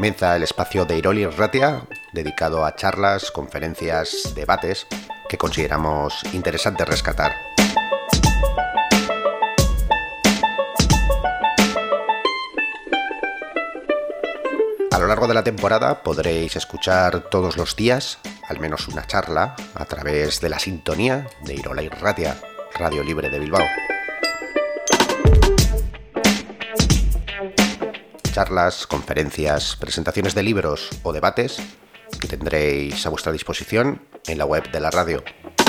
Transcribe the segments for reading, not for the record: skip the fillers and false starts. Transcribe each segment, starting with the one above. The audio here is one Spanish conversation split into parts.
Comienza el espacio de Irol Irratia, dedicado a charlas, conferencias, debates que consideramos interesante rescatar. A lo largo de la temporada podréis escuchar todos los días al menos una charla a través de la sintonía de Irol Irratia, Radio Libre de Bilbao. Charlas, conferencias, presentaciones de libros o debates que tendréis a vuestra disposición en la web de la radio.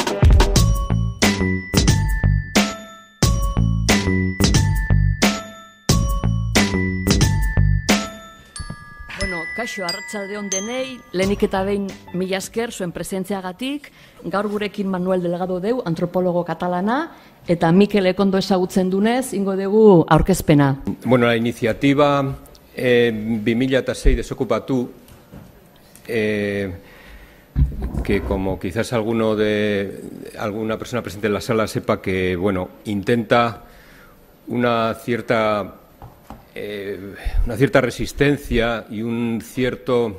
Kaixo, arratsaldeon denei, lehenik eta behin mila esker zuen presentziagatik, gaur gurekin Manuel Delgado deu, antropologo katalana, eta Mikel Ekondo ezagutzen dunez, ingo dugu aurkezpena. Bueno, la iniciativa 2006 Desokupatu, que como quizás alguna persona presente en la sala sepa que, bueno, intenta una cierta resistencia y un cierto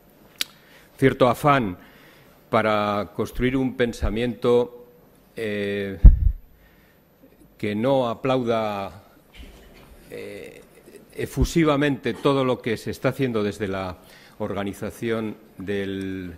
afán para construir un pensamiento que no aplauda efusivamente todo lo que se está haciendo desde la organización del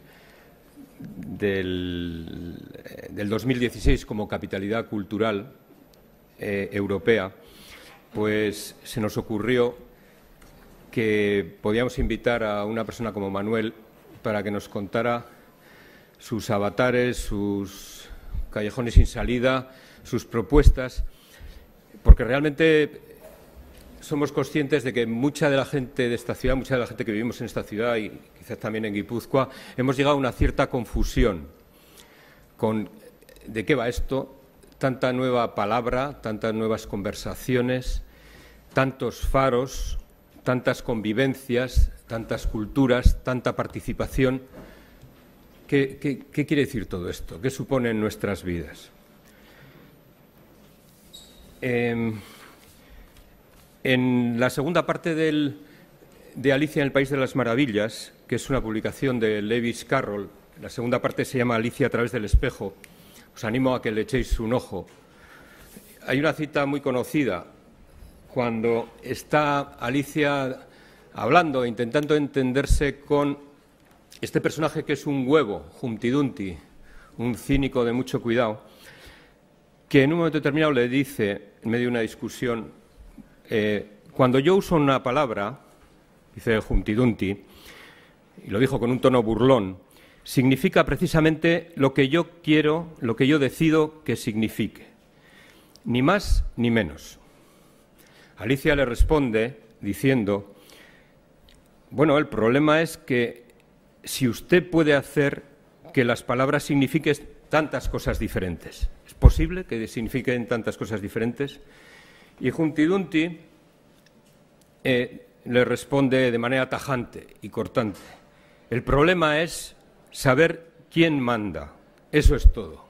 2016 como capitalidad cultural europea. Pues se nos ocurrió que podíamos invitar a una persona como Manuel para que nos contara sus avatares, sus callejones sin salida, sus propuestas, porque realmente somos conscientes de que mucha de la gente de esta ciudad, mucha de la gente que vivimos en esta ciudad y quizás también en Guipúzcoa, hemos llegado a una cierta confusión con de qué va esto. Tanta nueva palabra, tantas nuevas conversaciones, tantos faros, tantas convivencias, tantas culturas, tanta participación. ¿Qué quiere decir todo esto? ¿Qué supone en nuestras vidas? En la segunda parte de Alicia en el País de las Maravillas, que es una publicación de Lewis Carroll, la segunda parte se llama Alicia a través del espejo. Os animo a que le echéis un ojo. Hay una cita muy conocida cuando está Alicia hablando, intentando entenderse con este personaje que es un huevo, Humpty Dumpty, un cínico de mucho cuidado, que en un momento determinado le dice, en medio de una discusión, cuando yo uso una palabra, dice Humpty Dumpty, y lo dijo con un tono burlón, significa precisamente lo que yo quiero, lo que yo decido que signifique, ni más ni menos. Alicia le responde diciendo, bueno, el problema es que si usted puede hacer que las palabras signifiquen tantas cosas diferentes, ¿es posible que signifiquen tantas cosas diferentes? Y Humpty Dumpty le responde de manera tajante y cortante, el problema es saber quién manda, eso es todo.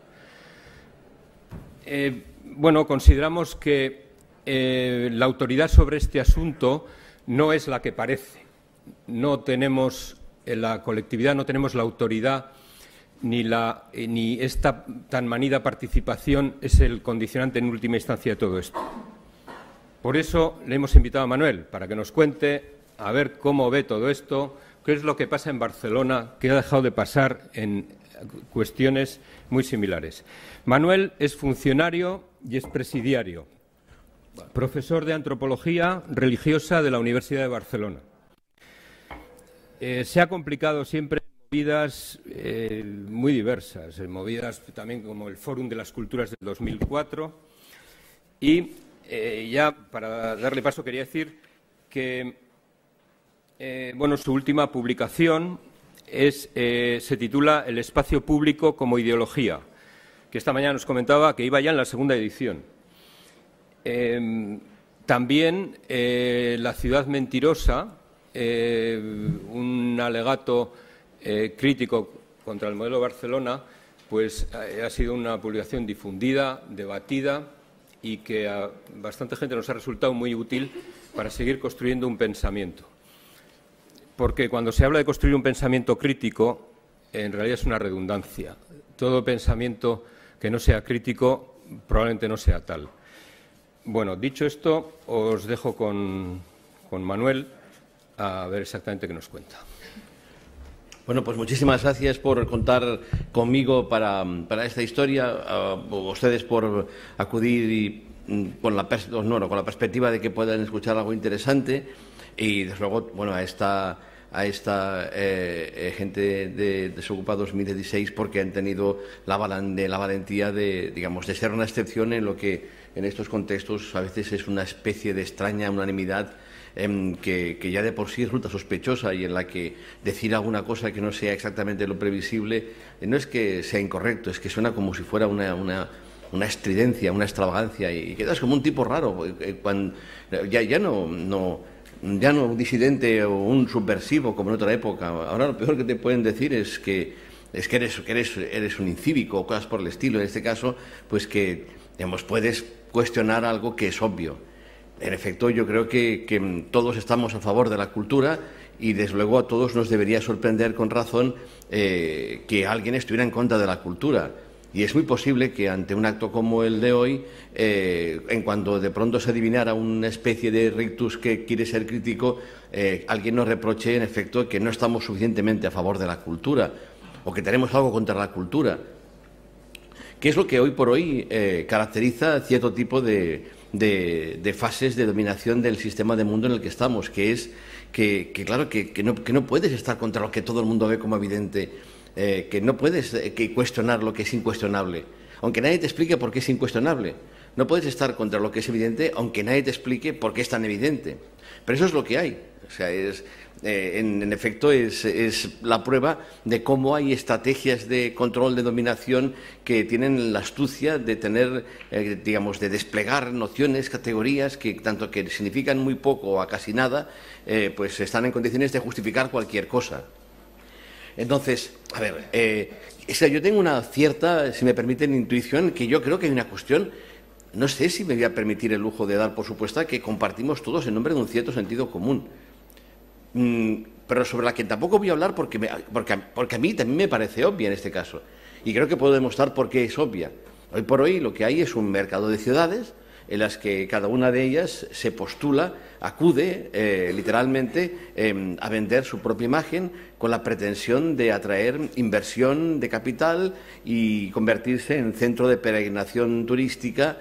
Bueno, consideramos que la autoridad sobre este asunto no es la que parece. No tenemos, en la colectividad no tenemos la autoridad ni esta tan manida participación es el condicionante en última instancia de todo esto. Por eso le hemos invitado a Manuel, para que nos cuente a ver cómo ve todo esto, qué es lo que pasa en Barcelona, qué ha dejado de pasar en cuestiones muy similares. Manuel es funcionario y es presidiario, profesor de antropología religiosa de la Universidad de Barcelona. Se ha complicado siempre en movidas muy diversas, en movidas también como el Fórum de las Culturas del 2004 y ya para darle paso quería decir que bueno, su última publicación se titula El espacio público como ideología, que esta mañana nos comentaba que iba ya en la segunda edición. También La ciudad mentirosa, un alegato crítico contra el modelo Barcelona, pues ha sido una publicación difundida, debatida y que a bastante gente nos ha resultado muy útil para seguir construyendo un pensamiento. porque cuando se habla de construir un pensamiento crítico, en realidad es una redundancia. Todo pensamiento que no sea crítico probablemente no sea tal. Bueno, dicho esto, os dejo con Manuel a ver exactamente qué nos cuenta. Bueno, pues muchísimas gracias por contar conmigo para esta historia, a ustedes por acudir y con la perspectiva de que puedan escuchar algo interesante y, desde luego, bueno, a esta gente de Desocupa 2016 porque han tenido la valentía de ser una excepción en lo que en estos contextos a veces es una especie de extraña unanimidad que ya de por sí resulta sospechosa y en la que decir alguna cosa que no sea exactamente lo previsible no es que sea incorrecto, es que suena como si fuera una estridencia, una extravagancia y quedas como un tipo raro, cuando, ya no un disidente o un subversivo como en otra época. Ahora lo peor que te pueden decir es que eres un incívico o cosas por el estilo. En este caso, pues que puedes cuestionar algo que es obvio. En efecto, yo creo que todos estamos a favor de la cultura y, desde luego, a todos nos debería sorprender con razón que alguien estuviera en contra de la cultura. Y es muy posible que ante un acto como el de hoy, en cuanto de pronto se adivinara una especie de rictus que quiere ser crítico, alguien nos reproche, en efecto, que no estamos suficientemente a favor de la cultura o que tenemos algo contra la cultura, que es lo que hoy por hoy caracteriza cierto tipo de fases de dominación del sistema de mundo en el que estamos, que es claro, que no puedes estar contra lo que todo el mundo ve como evidente, que no puedes cuestionar lo que es incuestionable, aunque nadie te explique por qué es incuestionable. No puedes estar contra lo que es evidente, aunque nadie te explique por qué es tan evidente. Pero eso es lo que hay. O sea, en efecto, es la prueba de cómo hay estrategias de control, de dominación, que tienen la astucia de tener, de desplegar nociones, categorías, que tanto que significan muy poco o a casi nada, pues están en condiciones de justificar cualquier cosa. Entonces, a ver, yo tengo una cierta, si me permiten, intuición, que yo creo que hay una cuestión. No sé si me voy a permitir el lujo de dar por supuesta que compartimos todos en nombre de un cierto sentido común, pero sobre la que tampoco voy a hablar porque a mí también me parece obvia en este caso, y creo que puedo demostrar por qué es obvia. Hoy por hoy lo que hay es un mercado de ciudades en las que cada una de ellas se postula, acude literalmente a vender su propia imagen con la pretensión de atraer inversión de capital y convertirse en centro de peregrinación turística,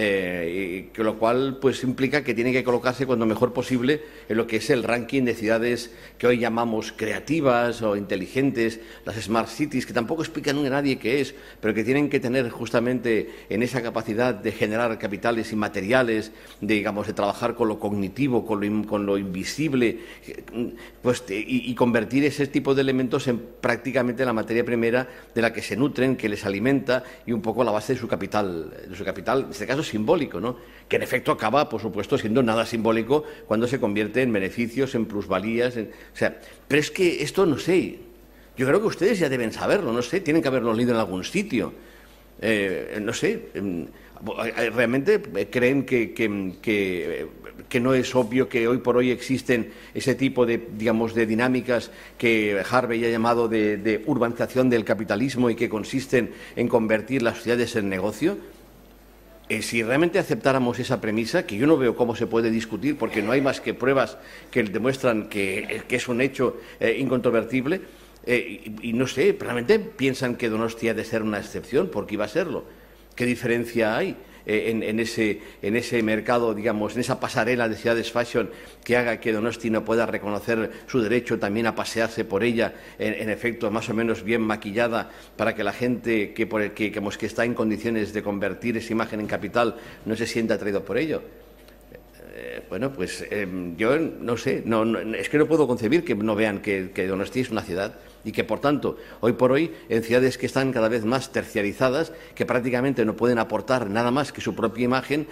lo cual pues implica que tiene que colocarse cuando mejor posible en lo que es el ranking de ciudades que hoy llamamos creativas o inteligentes, las Smart Cities, que tampoco explican a nadie qué es, pero que tienen que tener justamente en esa capacidad de generar capitales inmateriales, de trabajar con lo cognitivo, con lo invisible, pues, y convertir ese tipo de elementos en prácticamente la materia primera de la que se nutren, que les alimenta y un poco la base de su capital, en este caso simbólico, ¿no? Que en efecto acaba, por supuesto, siendo nada simbólico cuando se convierte en beneficios, en plusvalías, pero es que esto, no sé, yo creo que ustedes ya deben saberlo, no sé, tienen que haberlo leído en algún sitio, no sé, ¿realmente creen que no es obvio que hoy por hoy existen ese tipo de dinámicas que Harvey ha llamado de urbanización del capitalismo y que consisten en convertir las ciudades en negocio? Si realmente aceptáramos esa premisa, que yo no veo cómo se puede discutir porque no hay más que pruebas que demuestran que es un hecho incontrovertible, y no sé, realmente piensan que Donostia ha de ser una excepción, porque iba a serlo. ¿Qué diferencia hay en ese mercado, en esa pasarela de ciudades fashion que haga que Donosti no pueda reconocer su derecho también a pasearse por ella, en efecto, más o menos bien maquillada, para que la gente que está en condiciones de convertir esa imagen en capital no se sienta atraído por ello? Bueno, pues yo no sé, es que no puedo concebir que no vean que Donosti es una ciudad y que, por tanto, hoy por hoy, en ciudades que están cada vez más terciarizadas, que prácticamente no pueden aportar nada más que su propia imagen,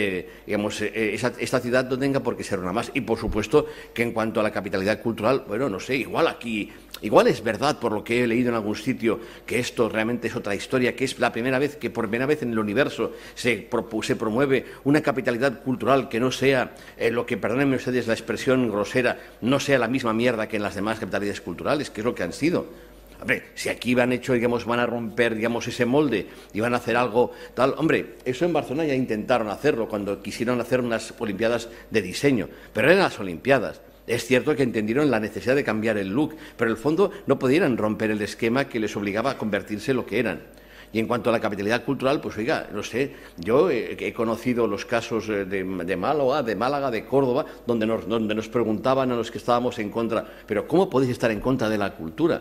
esta ciudad no tenga por qué ser una más. Y, por supuesto, que en cuanto a la capitalidad cultural, bueno, no sé, igual es verdad, por lo que he leído en algún sitio, que esto realmente es otra historia, que es la primera vez que por primera vez en el universo se promueve una capitalidad cultural que no sea lo que, perdónenme ustedes la expresión grosera, no sea la misma mierda que en las demás capitalidades culturales, que es lo que han sido. Hombre, si aquí van a romper, ese molde y van a hacer algo tal, hombre, eso en Barcelona ya intentaron hacerlo cuando quisieron hacer unas Olimpiadas de diseño, pero eran las Olimpiadas. Es cierto que entendieron la necesidad de cambiar el look, pero en el fondo no pudieran romper el esquema que les obligaba a convertirse en lo que eran. Y en cuanto a la capitalidad cultural, pues oiga, no sé, yo he conocido los casos de Málaga, de Córdoba, donde nos preguntaban a los que estábamos en contra, pero ¿cómo podéis estar en contra de la cultura?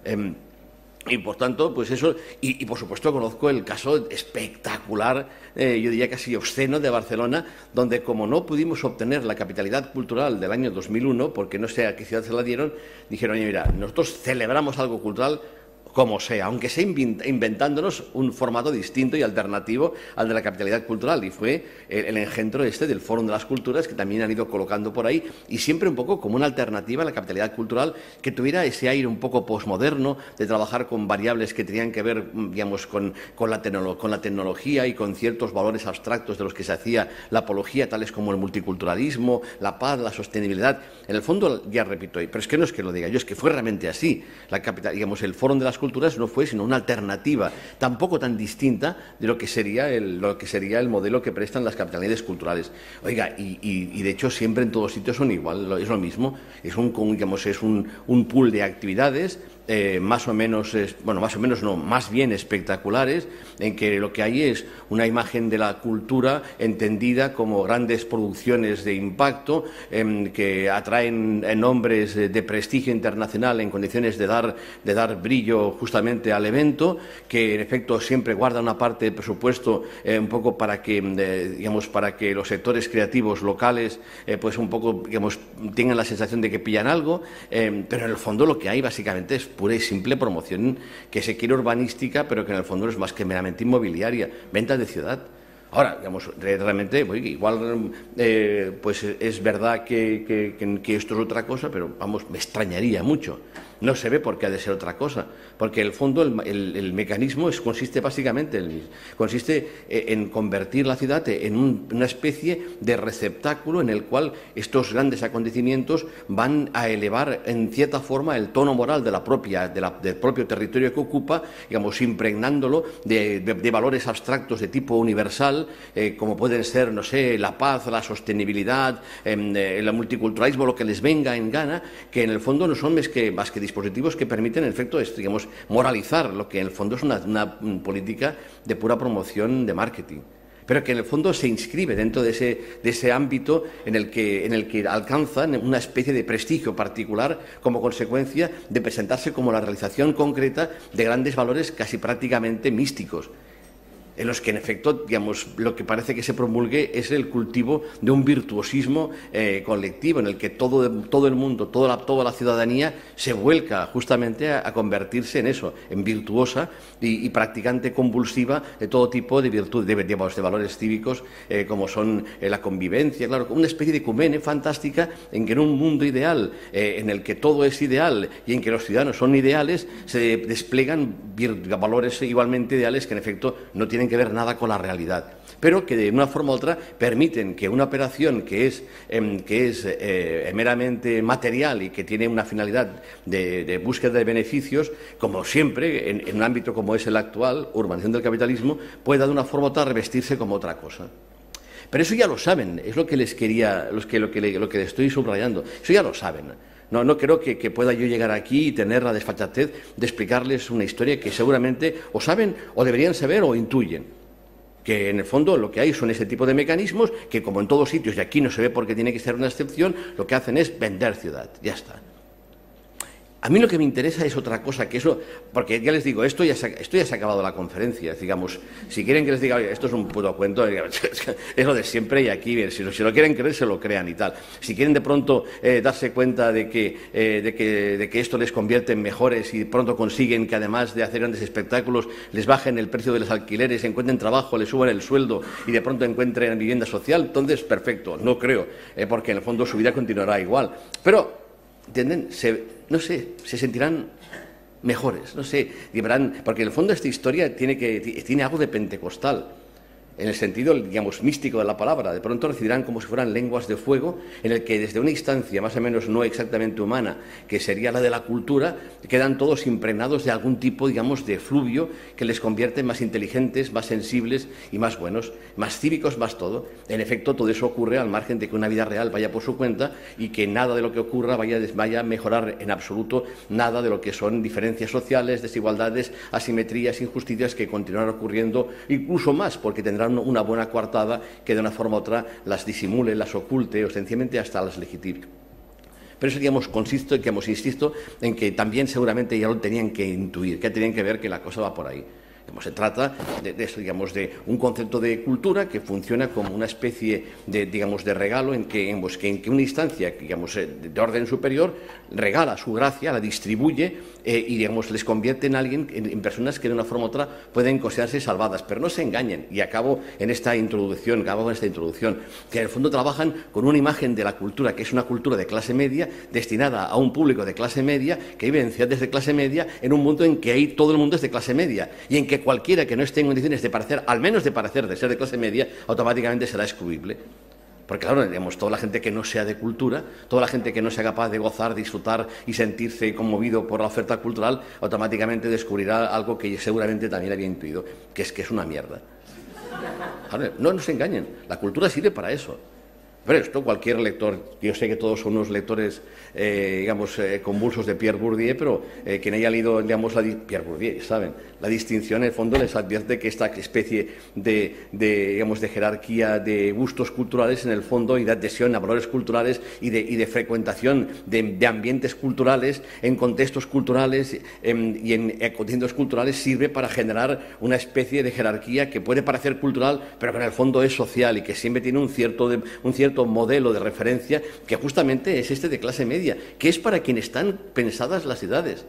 Y por tanto, pues eso, y por supuesto conozco el caso espectacular, yo diría casi obsceno, de Barcelona, donde como no pudimos obtener la capitalidad cultural del año 2001, porque no sé a qué ciudad se la dieron, dijeron, oye, mira, nosotros celebramos algo cultural como sea, aunque sea inventándonos un formato distinto y alternativo al de la capitalidad cultural, y fue el engendro del Fórum de las Culturas, que también han ido colocando por ahí, y siempre un poco como una alternativa a la capitalidad cultural, que tuviera ese aire un poco posmoderno, de trabajar con variables que tenían que ver, digamos, con la tecnología y con ciertos valores abstractos de los que se hacía la apología, tales como el multiculturalismo, la paz, la sostenibilidad. En el fondo, ya repito, pero es que no es que lo diga yo, es que fue realmente así. El Fórum de las Culturas no fue sino una alternativa tampoco tan distinta de lo que sería el modelo que prestan las capitalidades culturales. Oiga, y de hecho siempre en todos sitios son igual, es lo mismo, es un pool de actividades más bien espectaculares, en que lo que hay es una imagen de la cultura entendida como grandes producciones de impacto que atraen nombres de prestigio internacional en condiciones de dar brillo justamente al evento, que en efecto siempre guarda una parte de presupuesto un poco para que los sectores creativos locales pues un poco tengan la sensación de que pillan algo, pero en el fondo lo que hay básicamente es pura y simple promoción que se quiere urbanística, pero que en el fondo no es más que meramente inmobiliaria, ventas de ciudad. Ahora, realmente, igual pues es verdad que esto es otra cosa, pero me extrañaría mucho. No se ve por qué ha de ser otra cosa, porque en el fondo el mecanismo consiste básicamente en convertir la ciudad en una especie de receptáculo en el cual estos grandes acontecimientos van a elevar en cierta forma el tono moral del propio territorio que ocupa, impregnándolo de valores abstractos de tipo universal, como pueden ser, no sé, la paz, la sostenibilidad, el multiculturalismo, lo que les venga en gana, que en el fondo no son más que dispositivos que permiten, en efecto, moralizar lo que en el fondo es una política de pura promoción de marketing, pero que en el fondo se inscribe dentro de ese ámbito en el que alcanzan una especie de prestigio particular como consecuencia de presentarse como la realización concreta de grandes valores casi prácticamente místicos, en los que, en efecto, lo que parece que se promulgue es el cultivo de un virtuosismo colectivo, en el que todo el mundo, toda la ciudadanía se vuelca justamente a convertirse en eso, en virtuosa y practicante convulsiva de todo tipo de virtud, de valores cívicos, como son la convivencia, claro, una especie de ecumene fantástica en que en un mundo ideal, en el que todo es ideal y en que los ciudadanos son ideales, se despliegan valores igualmente ideales que, en efecto, no tienen que ver nada con la realidad, pero que de una forma u otra permiten que una operación que es meramente material y que tiene una finalidad de búsqueda de beneficios, como siempre en un ámbito como es el actual, urbanización del capitalismo, pueda de una forma u otra revestirse como otra cosa. Pero eso ya lo saben, es lo que les estoy subrayando, eso ya lo saben. No creo que pueda yo llegar aquí y tener la desfachatez de explicarles una historia que seguramente o saben o deberían saber o intuyen. Que en el fondo lo que hay son ese tipo de mecanismos que, como en todos sitios, y aquí no se ve por qué tiene que ser una excepción, lo que hacen es vender ciudad. Ya está. A mí lo que me interesa es otra cosa, que eso, porque ya les digo, esto ya se ha acabado la conferencia, digamos, si quieren que les diga, oye, esto es un puto cuento, es lo de siempre y aquí, si lo quieren creer, se lo crean y tal. Si quieren de pronto darse cuenta de que esto les convierte en mejores y de pronto consiguen que además de hacer grandes espectáculos les bajen el precio de los alquileres, encuentren trabajo, les suban el sueldo y de pronto encuentren vivienda social, entonces perfecto, no creo, porque en el fondo su vida continuará igual. Pero, ¿entienden? No sé, se sentirán mejores, no sé, porque en el fondo esta historia tiene algo de pentecostal, en el sentido, digamos, místico de la palabra. De pronto recibirán como si fueran lenguas de fuego, en el que desde una instancia más o menos no exactamente humana, que sería la de la cultura, quedan todos impregnados de algún tipo, digamos, de fluvio que les convierte en más inteligentes, más sensibles y más buenos, más cívicos, más todo. En efecto, todo eso ocurre al margen de que una vida real vaya por su cuenta y que nada de lo que ocurra vaya a mejorar en absoluto nada de lo que son diferencias sociales, desigualdades, asimetrías, injusticias que continuarán ocurriendo, incluso más, porque tendrán una buena coartada que de una forma u otra las disimule, las oculte o sencillamente hasta las legitime. Pero eso, digamos, insisto en que también seguramente ya lo tenían que intuir, que tenían que ver que la cosa va por ahí. Se trata de eso, digamos, de un concepto de cultura que funciona como una especie de, digamos, de regalo en que una instancia, digamos, de orden superior regala su gracia, la distribuye y, digamos, les convierte en alguien, en personas que de una forma u otra pueden considerarse salvadas. Pero no se engañen, y acabo con esta introducción, que en el fondo trabajan con una imagen de la cultura, que es una cultura de clase media, destinada a un público de clase media, que vive en ciudades de clase media, en un mundo en que ahí todo el mundo es de clase media, y en que cualquiera que no esté en condiciones de parecer, al menos de parecer, de ser de clase media, automáticamente será excluible. Porque claro, digamos, toda la gente que no sea de cultura, toda la gente que no sea capaz de gozar, disfrutar y sentirse conmovido por la oferta cultural, automáticamente descubrirá algo que seguramente también había intuido, que es una mierda. Claro, no nos engañen, la cultura sirve para eso. Pero esto cualquier lector, yo sé que todos son unos lectores, convulsos de Pierre Bourdieu, pero quien haya leído, digamos, Pierre Bourdieu, ¿saben? La distinción, en el fondo, les advierte que esta especie de jerarquía de gustos culturales, en el fondo, y de adhesión a valores culturales y de frecuentación de ambientes culturales, en contextos culturales y en contenidos culturales, sirve para generar una especie de jerarquía que puede parecer cultural, pero que en el fondo es social y que siempre tiene un cierto modelo de referencia que justamente es este de clase media, que es para quien están pensadas las ciudades.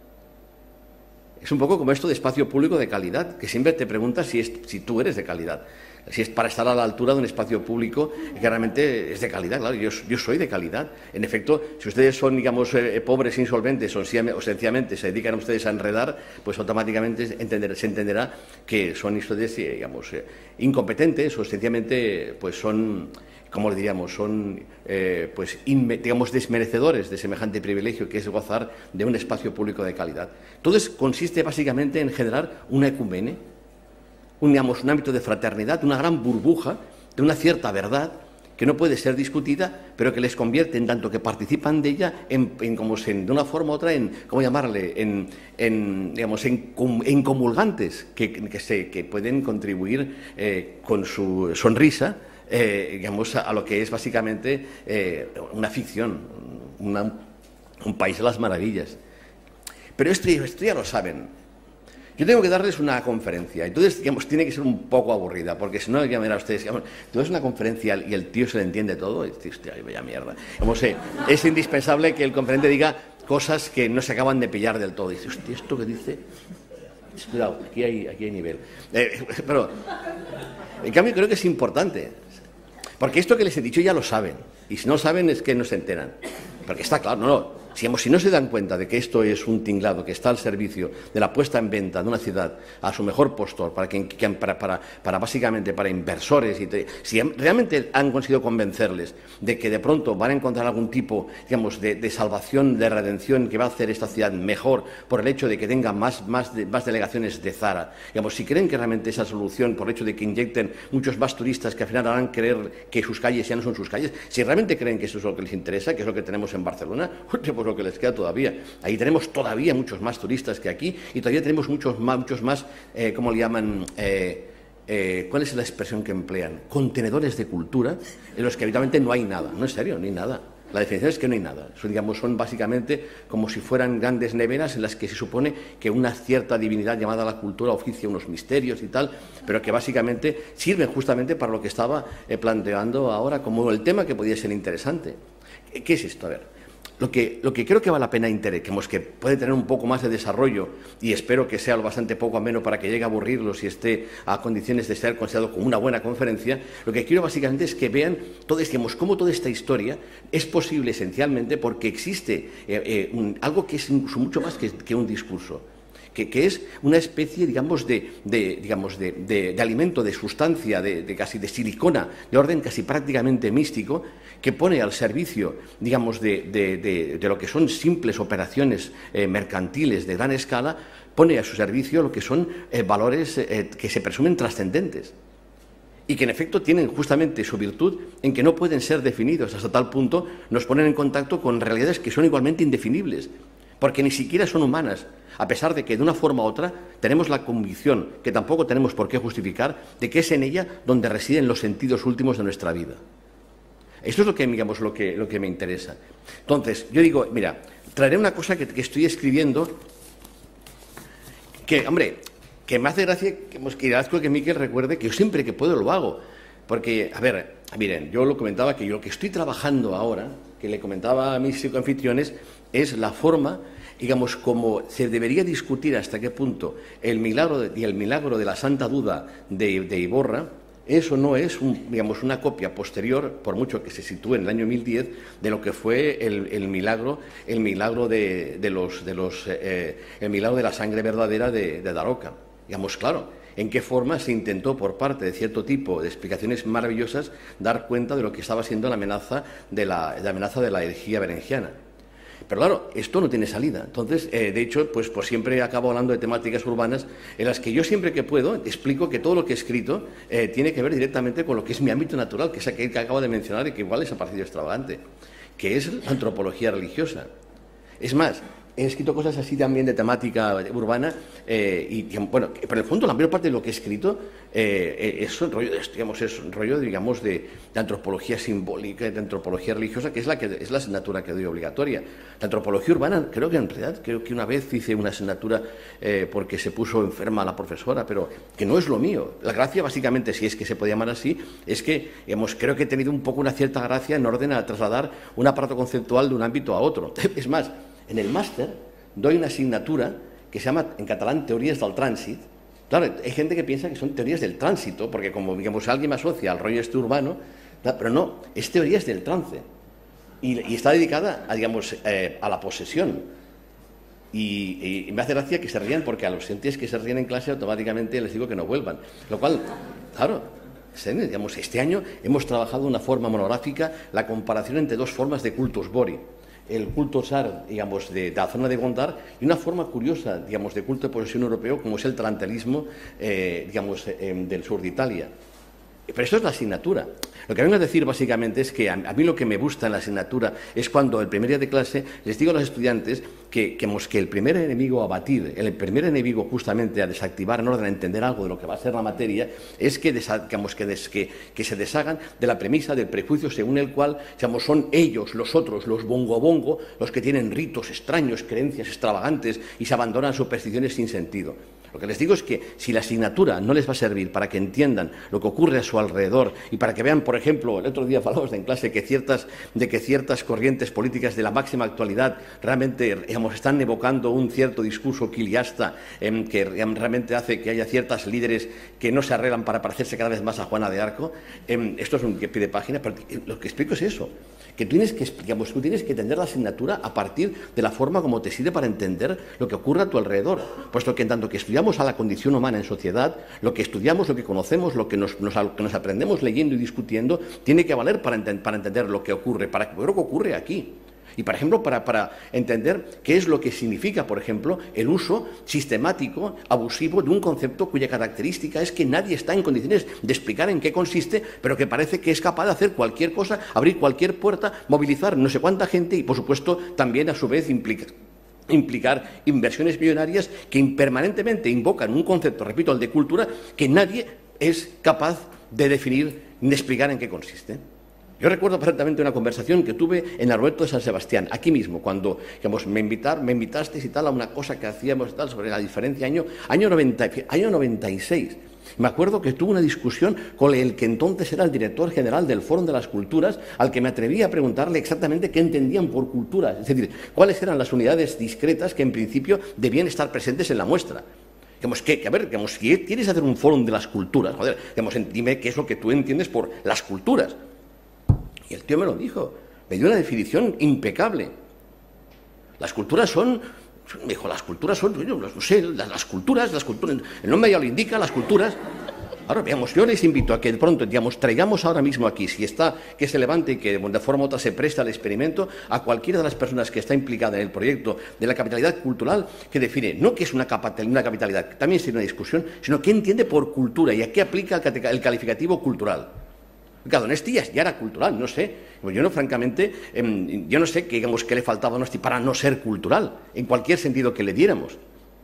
Es un poco como esto de espacio público de calidad, que siempre te preguntas si tú eres de calidad, si es para estar a la altura de un espacio público que realmente es de calidad. Claro, yo soy de calidad. En efecto, si ustedes son, digamos, pobres, insolventes o sencillamente se dedican ustedes a enredar, pues automáticamente se entenderá que son ustedes, digamos, incompetentes o sencillamente pues son, como le diríamos, son digamos, desmerecedores de semejante privilegio que es gozar de un espacio público de calidad. Entonces, consiste básicamente en generar una ecumene, un ámbito de fraternidad, una gran burbuja de una cierta verdad que no puede ser discutida, pero que les convierte, en tanto que participan de ella, de una forma u otra, en comulgantes que pueden contribuir con su sonrisa, a lo que es básicamente una ficción, un país de las maravillas. Pero esto ya lo saben. Yo tengo que darles una conferencia, entonces, digamos, tiene que ser un poco aburrida, porque si no, ya verán ustedes, digamos, tú das una conferencia y el tío se le entiende todo, y hostia, vaya mierda. Es indispensable que el conferente diga cosas que no se acaban de pillar del todo. Y dice, hostia, ¿esto que dice? Cuidado, aquí hay nivel. Pero, en cambio, creo que es importante, porque esto que les he dicho ya lo saben, y si no saben es que no se enteran, porque está claro, no. Si no se dan cuenta de que esto es un tinglado que está al servicio de la puesta en venta de una ciudad a su mejor postor, para básicamente para inversores, si realmente han conseguido convencerles de que de pronto van a encontrar algún tipo, digamos, de salvación, de redención que va a hacer esta ciudad mejor por el hecho de que tenga más delegaciones de Zara, digamos, si creen que realmente esa solución por el hecho de que inyecten muchos más turistas que al final harán creer que sus calles ya no son sus calles, si realmente creen que eso es lo que les interesa, que es lo que tenemos en Barcelona, pues lo que les queda todavía. Ahí tenemos todavía muchos más turistas que aquí y todavía tenemos muchos más, ¿cómo le llaman? ¿Cuál es la expresión que emplean? Contenedores de cultura en los que habitualmente no hay nada. No es serio, ni nada. La definición es que no hay nada. Son básicamente como si fueran grandes neveras en las que se supone que una cierta divinidad llamada la cultura oficia unos misterios y tal, pero que básicamente sirven justamente para lo que estaba planteando ahora como el tema que podía ser interesante. ¿Qué es esto? A ver. Lo que creo que vale la pena que puede tener un poco más de desarrollo, y espero que sea lo bastante poco ameno para que llegue a aburrirlos y esté a condiciones de ser considerado como una buena conferencia, lo que quiero básicamente es que vean cómo toda esta historia es posible esencialmente porque existe algo que es incluso mucho más que un discurso. Que es una especie, de alimento, de sustancia, casi de silicona, de orden casi prácticamente místico, que pone al servicio, de lo que son simples operaciones mercantiles de gran escala, pone a su servicio lo que son valores que se presumen trascendentes y que en efecto tienen justamente su virtud en que no pueden ser definidos, hasta tal punto nos ponen en contacto con realidades que son igualmente indefinibles, porque ni siquiera son humanas, a pesar de que de una forma u otra tenemos la convicción, que tampoco tenemos por qué justificar, de que es en ella donde residen los sentidos últimos de nuestra vida. Esto es lo que me interesa. Entonces, yo digo, mira, traeré una cosa que estoy escribiendo, que me hace gracia, que agradezco que Miquel recuerde que yo siempre que puedo lo hago. Porque, a ver, miren, yo lo comentaba que lo que estoy trabajando ahora, que le comentaba a mis psicoanfitriones, es la forma, como se debería discutir hasta qué punto el milagro de la Santa Duda de Iborra, eso no es una copia posterior, por mucho que se sitúe en el año 1010, de lo que fue el milagro de la sangre verdadera de Daroca. Claro, en qué forma se intentó por parte de cierto tipo de explicaciones maravillosas dar cuenta de lo que estaba siendo la amenaza de la herejía berengiana. Pero claro, esto no tiene salida. Entonces, de hecho, pues siempre acabo hablando de temáticas urbanas en las que yo siempre que puedo explico que todo lo que he escrito tiene que ver directamente con lo que es mi ámbito natural, que es aquel que acabo de mencionar y que igual les ha parecido extravagante, que es la antropología religiosa. Es más, he escrito cosas así también de temática urbana pero en el fondo la mayor parte de lo que he escrito es un rollo, de antropología simbólica, de antropología religiosa, que es la asignatura que doy obligatoria. La antropología urbana, creo que una vez hice una asignatura porque se puso enferma la profesora, pero que no es lo mío. La gracia, básicamente, si es que se puede llamar así, es que creo que he tenido un poco una cierta gracia en orden a trasladar un aparato conceptual de un ámbito a otro. Es más, en el máster doy una asignatura que se llama en catalán Teorías del Trànsit. Claro, hay gente que piensa que son teorías del tránsito, porque como alguien me asocia al rollo urbano, pero no, es teorías del trance. Y está dedicada a la posesión. Y me hace gracia que se rían, porque a los estudiantes que se ríen en clase automáticamente les digo que no vuelvan. Lo cual, claro, este año hemos trabajado de una forma monográfica la comparación entre dos formas de cultus bori. El culto zar, de la zona de Gondar, y una forma curiosa, de culto de posesión europeo, como es el tarantelismo, del sur de Italia. Pero eso es la asignatura. Lo que vengo a decir básicamente es que a mí lo que me gusta en la asignatura es cuando el primer día de clase les digo a los estudiantes que el primer enemigo a batir, el primer enemigo justamente a desactivar en orden a entender algo de lo que va a ser la materia, es que se deshagan de la premisa del prejuicio según el cual son ellos, los otros, los bongo, los que tienen ritos extraños, creencias extravagantes y se abandonan supersticiones sin sentido. Lo que les digo es que si la asignatura no les va a servir para que entiendan lo que ocurre a su alrededor y para que vean, por ejemplo, el otro día hablamos en clase que ciertas corrientes políticas de la máxima actualidad realmente están evocando un cierto discurso quiliasta que realmente hace que haya ciertas líderes que no se arreglan para parecerse cada vez más a Juana de Arco. Esto es un pie de página, pero lo que explico es eso. Que tú tienes que entender la asignatura a partir de la forma como te sirve para entender lo que ocurre a tu alrededor, puesto que en tanto que estudiamos a la condición humana en sociedad, lo que estudiamos, lo que conocemos, lo que nos aprendemos leyendo y discutiendo, tiene que valer para entender lo que ocurre, para ver lo que ocurre aquí. Y, por ejemplo, para entender qué es lo que significa, por ejemplo, el uso sistemático, abusivo de un concepto cuya característica es que nadie está en condiciones de explicar en qué consiste, pero que parece que es capaz de hacer cualquier cosa, abrir cualquier puerta, movilizar no sé cuánta gente y, por supuesto, también a su vez implicar inversiones millonarias que permanentemente invocan un concepto, repito, el de cultura, que nadie es capaz de definir ni de explicar en qué consiste. Yo recuerdo perfectamente una conversación que tuve en Arboleto de San Sebastián, aquí mismo, cuando digamos, me invitasteis y tal a una cosa que hacíamos tal sobre la diferencia año 96. Me acuerdo que tuve una discusión con el que entonces era el director general del Fórum de las Culturas, al que me atreví a preguntarle exactamente qué entendían por culturas, es decir, cuáles eran las unidades discretas que en principio debían estar presentes en la muestra. Digamos, si quieres hacer un fórum de las culturas, joder, dime qué es lo que tú entiendes por las culturas. Y el tío me lo dijo, me dio una definición impecable. Las culturas son, me dijo, las culturas son, no sé, las culturas, el nombre ya lo indica, las culturas. Ahora, veamos, yo les invito a que de pronto, digamos, traigamos ahora mismo aquí, si está, que se levante y que de forma u otra se presta al experimento, a cualquiera de las personas que está implicada en el proyecto de la capitalidad cultural, que define, no que es una capitalidad, que también sería una discusión, sino qué entiende por cultura y a qué aplica el calificativo cultural. Claro, Donosti ya era cultural, no sé. Yo no, francamente, yo no sé qué le faltaba a Donosti para no ser cultural, en cualquier sentido que le diéramos.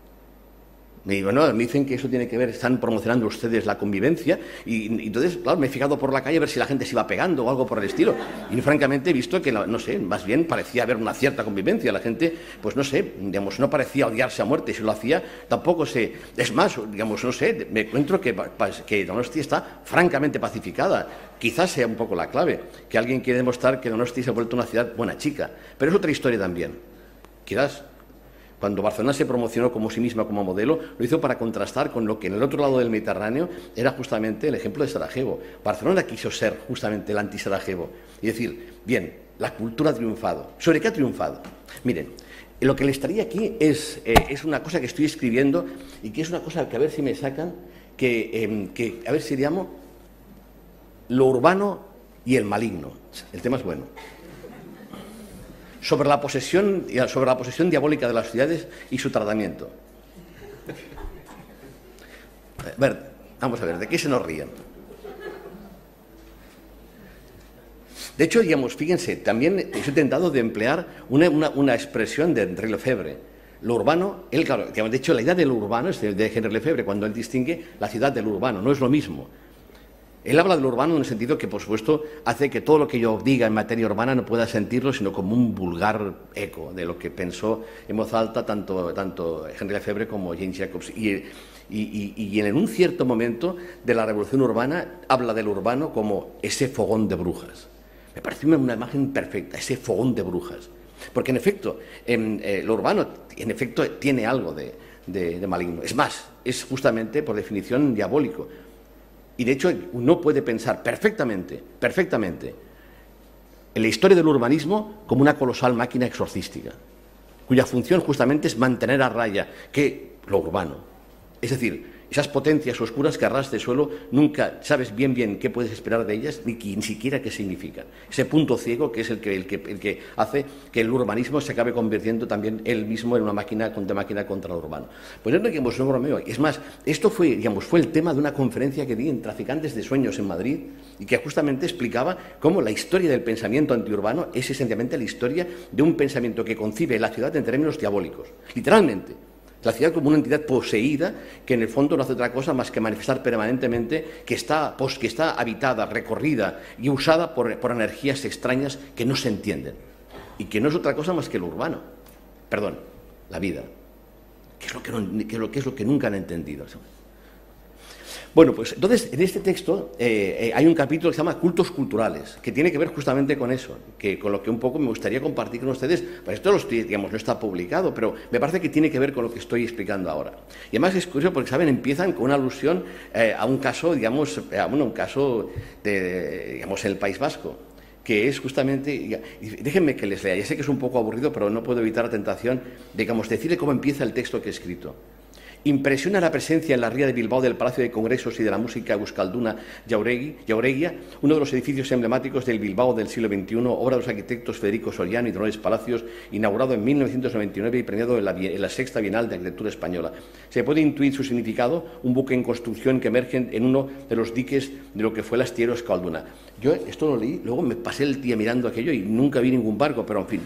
Me dicen que eso tiene que ver, están promocionando ustedes la convivencia y entonces, claro, me he fijado por la calle a ver si la gente se iba pegando o algo por el estilo. Y francamente he visto que, no sé, más bien parecía haber una cierta convivencia. La gente, pues no sé, digamos, no parecía odiarse a muerte. Si lo hacía, tampoco se... Es más, digamos, no sé, me encuentro que Donosti está francamente pacificada. Quizás sea un poco la clave, que alguien quiere demostrar que Donosti se ha vuelto una ciudad buena chica. Pero es otra historia también. Quizás... Cuando Barcelona se promocionó como sí misma como modelo, lo hizo para contrastar con lo que en el otro lado del Mediterráneo era justamente el ejemplo de Sarajevo. Barcelona quiso ser justamente el anti-Sarajevo y decir, bien, la cultura ha triunfado. ¿Sobre qué ha triunfado? Miren, lo que les estaría aquí es una cosa que estoy escribiendo y que es una cosa que a ver si me sacan, que a ver si llamo lo urbano y el maligno. El tema es bueno. Sobre la posesión diabólica de las ciudades y su tratamiento. Vamos a ver, ¿de qué se nos ríen? De hecho, digamos, fíjense, también he intentado de emplear una expresión de Henri Lefebvre. Lo urbano, claro, de hecho, la idea de lo urbano es de Henri Lefebvre, cuando él distingue la ciudad del urbano, no es lo mismo. Él habla de lo urbano en el sentido que, por supuesto, hace que todo lo que yo diga en materia urbana no pueda sentirlo, sino como un vulgar eco de lo que pensó en voz alta tanto Henri Lefebvre como James Jacobs. Y en un cierto momento de la revolución urbana habla del urbano como ese fogón de brujas. Me parece una imagen perfecta, ese fogón de brujas. Porque, en efecto, lo urbano, en efecto, tiene algo de maligno. Es más, es justamente, por definición, diabólico. Y de hecho uno puede pensar perfectamente en la historia del urbanismo como una colosal máquina exorcística, cuya función justamente es mantener a raya lo urbano. Es decir, esas potencias oscuras que a ras de suelo nunca sabes bien qué puedes esperar de ellas, ni siquiera qué significan. Ese punto ciego que es el que hace que el urbanismo se acabe convirtiendo también él mismo en una máquina contra lo urbano. Pues no digamos, no bromeo. Es más, esto fue el tema de una conferencia que di en Traficantes de Sueños en Madrid y que justamente explicaba cómo la historia del pensamiento antiurbano es esencialmente la historia de un pensamiento que concibe la ciudad en términos diabólicos, literalmente. La ciudad como una entidad poseída que en el fondo no hace otra cosa más que manifestar permanentemente que está habitada, recorrida y usada por energías extrañas que no se entienden y que no es otra cosa más que lo urbano, la vida, que es lo que nunca han entendido. Bueno, pues entonces en este texto hay un capítulo que se llama Cultos Culturales, que tiene que ver justamente con eso, con lo que un poco me gustaría compartir con ustedes. Pues esto no está publicado, pero me parece que tiene que ver con lo que estoy explicando ahora. Y además es curioso porque, ¿saben?, empiezan con una alusión a un caso, un caso en el País Vasco, que es justamente, déjenme que les lea, ya sé que es un poco aburrido, pero no puedo evitar la tentación, decirle cómo empieza el texto que he escrito. Impresiona la presencia en la ría de Bilbao del Palacio de Congresos y de la Música Euskalduna Jauregia, uno de los edificios emblemáticos del Bilbao del siglo XXI, obra de los arquitectos Federico Soriano y Dolores Palacios, inaugurado en 1999 y premiado en la Sexta Bienal de Arquitectura Española. Se puede intuir su significado, un buque en construcción que emerge en uno de los diques de lo que fue el astillero Euskalduna. Yo esto lo leí, luego me pasé el día mirando aquello y nunca vi ningún barco, pero en fin...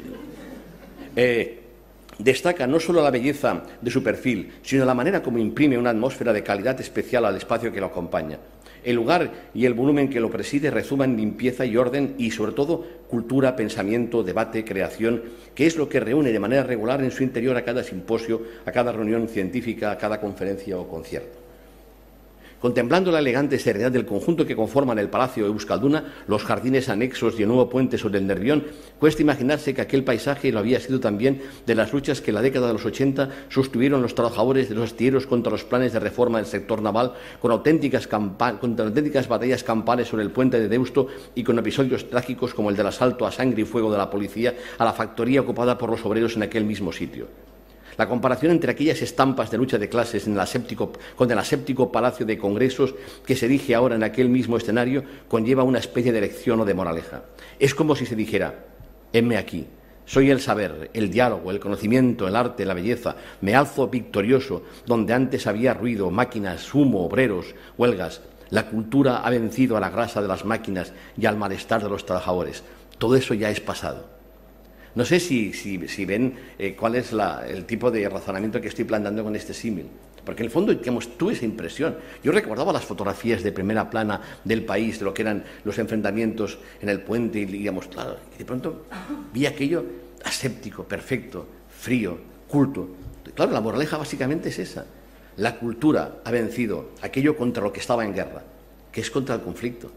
Destaca no solo la belleza de su perfil, sino la manera como imprime una atmósfera de calidad especial al espacio que lo acompaña. El lugar y el volumen que lo preside resuman limpieza y orden y, sobre todo, cultura, pensamiento, debate, creación, que es lo que reúne de manera regular en su interior a cada simposio, a cada reunión científica, a cada conferencia o concierto. Contemplando la elegante serenidad del conjunto que conforman el Palacio de Euskalduna, los jardines anexos y el nuevo puente sobre el Nervión, cuesta imaginarse que aquel paisaje lo había sido también de las luchas que en la década de los 80 sostuvieron los trabajadores de los astilleros contra los planes de reforma del sector naval, con auténticas batallas campales sobre el puente de Deusto y con episodios trágicos como el del asalto a sangre y fuego de la policía a la factoría ocupada por los obreros en aquel mismo sitio. La comparación entre aquellas estampas de lucha de clases con el aséptico Palacio de Congresos que se erige ahora en aquel mismo escenario conlleva una especie de lección o de moraleja. Es como si se dijera: heme aquí, soy el saber, el diálogo, el conocimiento, el arte, la belleza, me alzo victorioso donde antes había ruido, máquinas, humo, obreros, huelgas. La cultura ha vencido a la grasa de las máquinas y al malestar de los trabajadores. Todo eso ya es pasado. No sé si ven cuál es el tipo de razonamiento que estoy planteando con este símil. Porque en el fondo, digamos, tuve esa impresión. Yo recordaba las fotografías de primera plana del país, de lo que eran los enfrentamientos en el puente, y digamos, claro, y de pronto vi aquello aséptico, perfecto, frío, culto. Claro, la moraleja básicamente es esa. La cultura ha vencido aquello contra lo que estaba en guerra, que es contra el conflicto.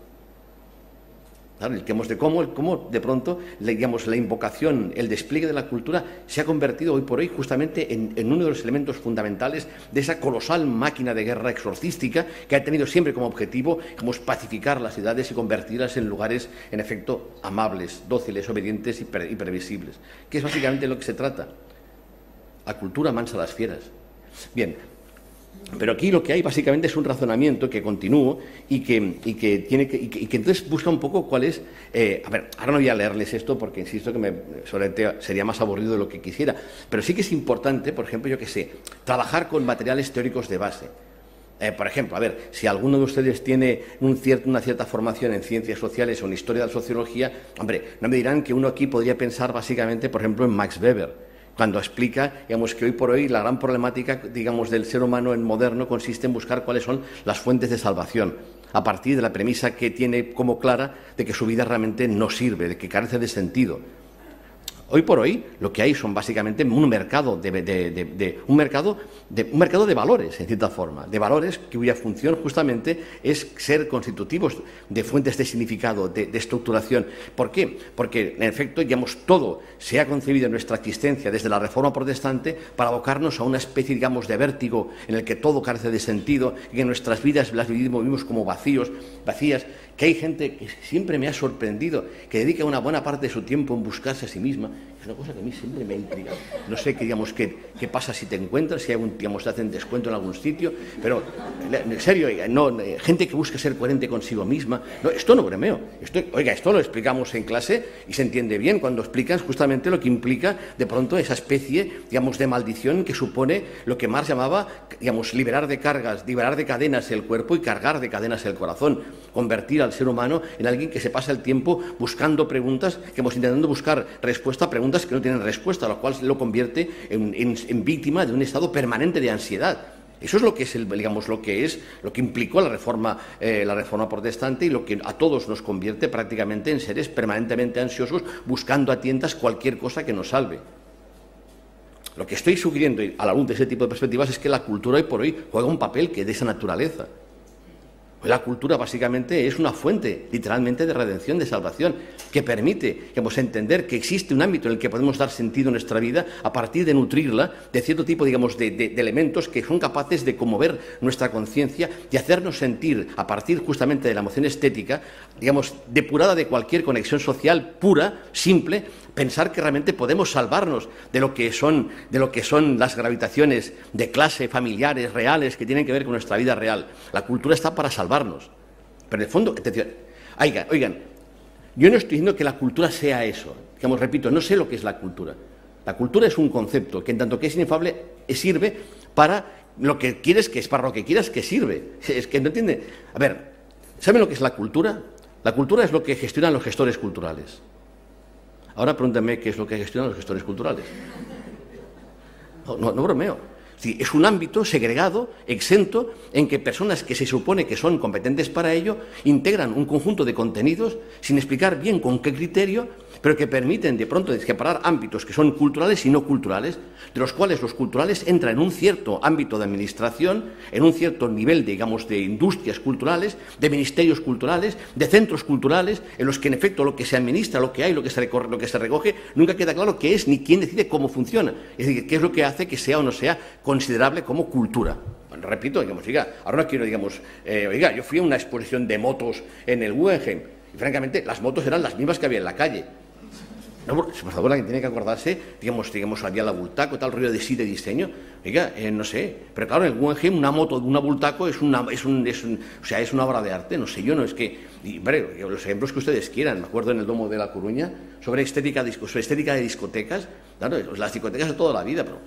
Claro, de cómo de pronto, digamos, la invocación, el despliegue de la cultura se ha convertido hoy por hoy justamente en uno de los elementos fundamentales de esa colosal máquina de guerra exorcística que ha tenido siempre como objetivo pacificar las ciudades y convertirlas en lugares, en efecto, amables, dóciles, obedientes y previsibles, que es básicamente lo que se trata. La cultura mansa las fieras. Bien. Pero aquí lo que hay básicamente es un razonamiento que continúo y que entonces busca un poco cuál es... a ver, ahora no voy a leerles esto porque insisto que sería más aburrido de lo que quisiera, pero sí que es importante, por ejemplo, yo que sé, trabajar con materiales teóricos de base. Por ejemplo, a ver, si alguno de ustedes tiene una cierta formación en ciencias sociales o en historia de la sociología, hombre, no me dirán que uno aquí podría pensar básicamente, por ejemplo, en Max Weber, cuando explica, digamos, que hoy por hoy la gran problemática, digamos, del ser humano en moderno consiste en buscar cuáles son las fuentes de salvación, a partir de la premisa que tiene como clara de que su vida realmente no sirve, de que carece de sentido. Hoy por hoy lo que hay son básicamente un mercado de valores, en cierta forma, de valores cuya función justamente es ser constitutivos de fuentes de significado, de estructuración. ¿Por qué? Porque, en efecto, digamos, todo se ha concebido en nuestra existencia desde la Reforma Protestante para abocarnos a una especie, digamos, de vértigo en el que todo carece de sentido y que nuestras vidas las vivimos como vacías, que hay gente que siempre me ha sorprendido, que dedica una buena parte de su tiempo en buscarse a sí misma. Es una cosa que a mí siempre me ha intrigado. No sé qué pasa si te encuentras, si te hacen descuento en algún sitio, pero en serio, gente que busca ser coherente consigo misma. No, esto no bromeo. Esto lo explicamos en clase y se entiende bien cuando explicas justamente lo que implica de pronto esa especie, digamos, de maldición que supone lo que Marx llamaba, digamos, liberar de cadenas el cuerpo y cargar de cadenas el corazón, convertir al ser humano en alguien que se pasa el tiempo buscando preguntas, intentando buscar respuesta a preguntas que no tienen respuesta, lo cual lo convierte en víctima de un estado permanente de ansiedad. Eso es lo que es lo que implicó la reforma protestante y lo que a todos nos convierte prácticamente en seres permanentemente ansiosos, buscando a tientas cualquier cosa que nos salve. Lo que estoy sugiriendo a la luz de ese tipo de perspectivas es que la cultura hoy por hoy juega un papel que de esa naturaleza. La cultura básicamente es una fuente, literalmente, de redención, de salvación, que permite entender que existe un ámbito en el que podemos dar sentido a nuestra vida a partir de nutrirla de cierto tipo, digamos, de elementos que son capaces de conmover nuestra conciencia y hacernos sentir, a partir justamente de la emoción estética, digamos, depurada de cualquier conexión social pura, simple, pensar que realmente podemos salvarnos de lo que son las gravitaciones de clase, familiares, reales, que tienen que ver con nuestra vida real. La cultura está para salvarnos. Pero en el fondo, oigan, yo no estoy diciendo que la cultura sea eso. Repito, no sé lo que es la cultura. La cultura es un concepto que, en tanto que es inefable, sirve para lo que quieres que es, para lo que quieras que sirve. Es que no entiende. A ver, ¿saben lo que es la cultura? La cultura es lo que gestionan los gestores culturales. Ahora pregúntame qué es lo que gestionan los gestores culturales. No bromeo. Es un ámbito segregado, exento, en que personas que se supone que son competentes para ello integran un conjunto de contenidos sin explicar bien con qué criterio, pero que permiten de pronto separar ámbitos que son culturales y no culturales, de los cuales los culturales entran en un cierto ámbito de administración, en un cierto nivel, digamos, de industrias culturales, de ministerios culturales, de centros culturales, en los que en efecto lo que se administra, lo que hay, lo que se recoge, nunca queda claro qué es ni quién decide cómo funciona. Es decir, qué es lo que hace que sea o no sea considerable como cultura. Bueno, repito, digamos, ahora no quiero, digamos, yo fui a una exposición de motos en el Guggenheim y francamente las motos eran las mismas que había en la calle. No, por favor, la que tiene que acordarse, digamos, había la Bultaco, tal rollo de sí de diseño, no sé, pero claro, en el Guggenheim una moto de una Bultaco es una obra de arte, no sé, yo no es que, hombre, los ejemplos que ustedes quieran, me acuerdo en el Domo de La Coruña, sobre estética de discotecas, claro, las discotecas de toda la vida, pero,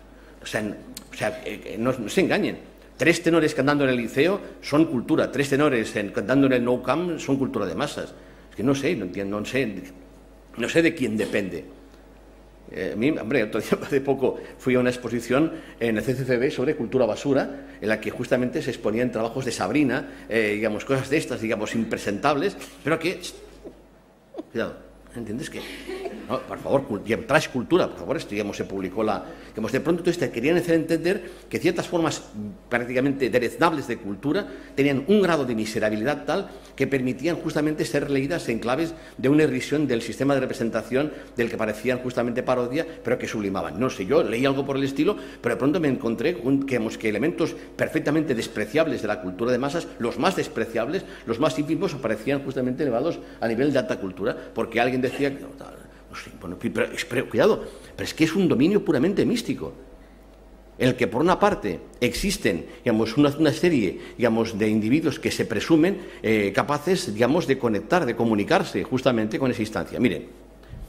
no se engañen. 3 tenores cantando en el Liceo son cultura, 3 tenores cantando en el Nou Camp son cultura de masas. Es que no sé, no entiendo, no sé de quién depende. A mí, hombre, hace poco fui a una exposición en el CCCB sobre cultura basura, en la que justamente se exponían trabajos de Sabrina, digamos, cosas de estas, digamos, impresentables, pero que... Cuidado, ¿entiendes? Que... No, por favor, traes cultura, por favor, digamos, se publicó digamos, de pronto querían hacer entender que ciertas formas prácticamente dereznables de cultura tenían un grado de miserabilidad tal que permitían justamente ser leídas en claves de una irrisión del sistema de representación del que parecían justamente parodia, pero que sublimaban. No sé, yo leí algo por el estilo, pero de pronto me encontré que elementos perfectamente despreciables de la cultura de masas, los más despreciables, los más ínfimos, aparecían justamente elevados a nivel de alta cultura, porque alguien decía que... Bueno, pero cuidado, pero es que es un dominio puramente místico, en el que por una parte existen, digamos, una serie, digamos, de individuos que se presumen capaces, digamos, de conectar, de comunicarse justamente con esa instancia. Miren,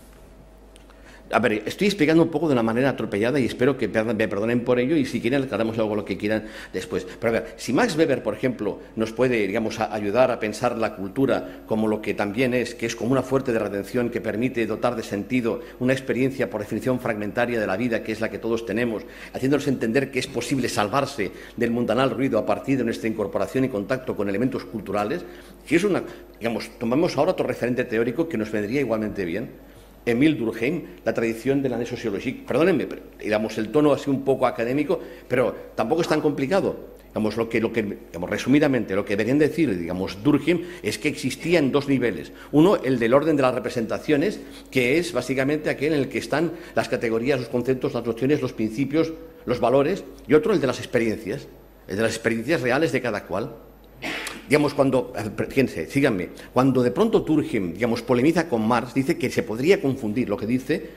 a ver, estoy explicando un poco de una manera atropellada y espero que me perdonen por ello y si quieren aclaramos algo lo que quieran después. Pero a ver, si Max Weber, por ejemplo, nos puede, digamos, ayudar a pensar la cultura como lo que también es, que es como una fuente de redención que permite dotar de sentido una experiencia por definición fragmentaria de la vida, que es la que todos tenemos, haciéndonos entender que es posible salvarse del mundanal ruido a partir de nuestra incorporación y contacto con elementos culturales, si es una, digamos, tomamos ahora otro referente teórico que nos vendría igualmente bien. Émile Durkheim, la tradición de la sociología. Perdónenme, pero, digamos, el tono así un poco académico, pero tampoco es tan complicado. Digamos, digamos, resumidamente, lo que deberían decir, digamos, Durkheim, es que existían 2 niveles. Uno, el del orden de las representaciones, que es básicamente aquel en el que están las categorías, los conceptos, las nociones, los principios, los valores, y otro, el de las experiencias reales de cada cual. Digamos, fíjense, síganme, cuando de pronto Durkheim, digamos, polemiza con Marx, dice que se podría confundir lo que dice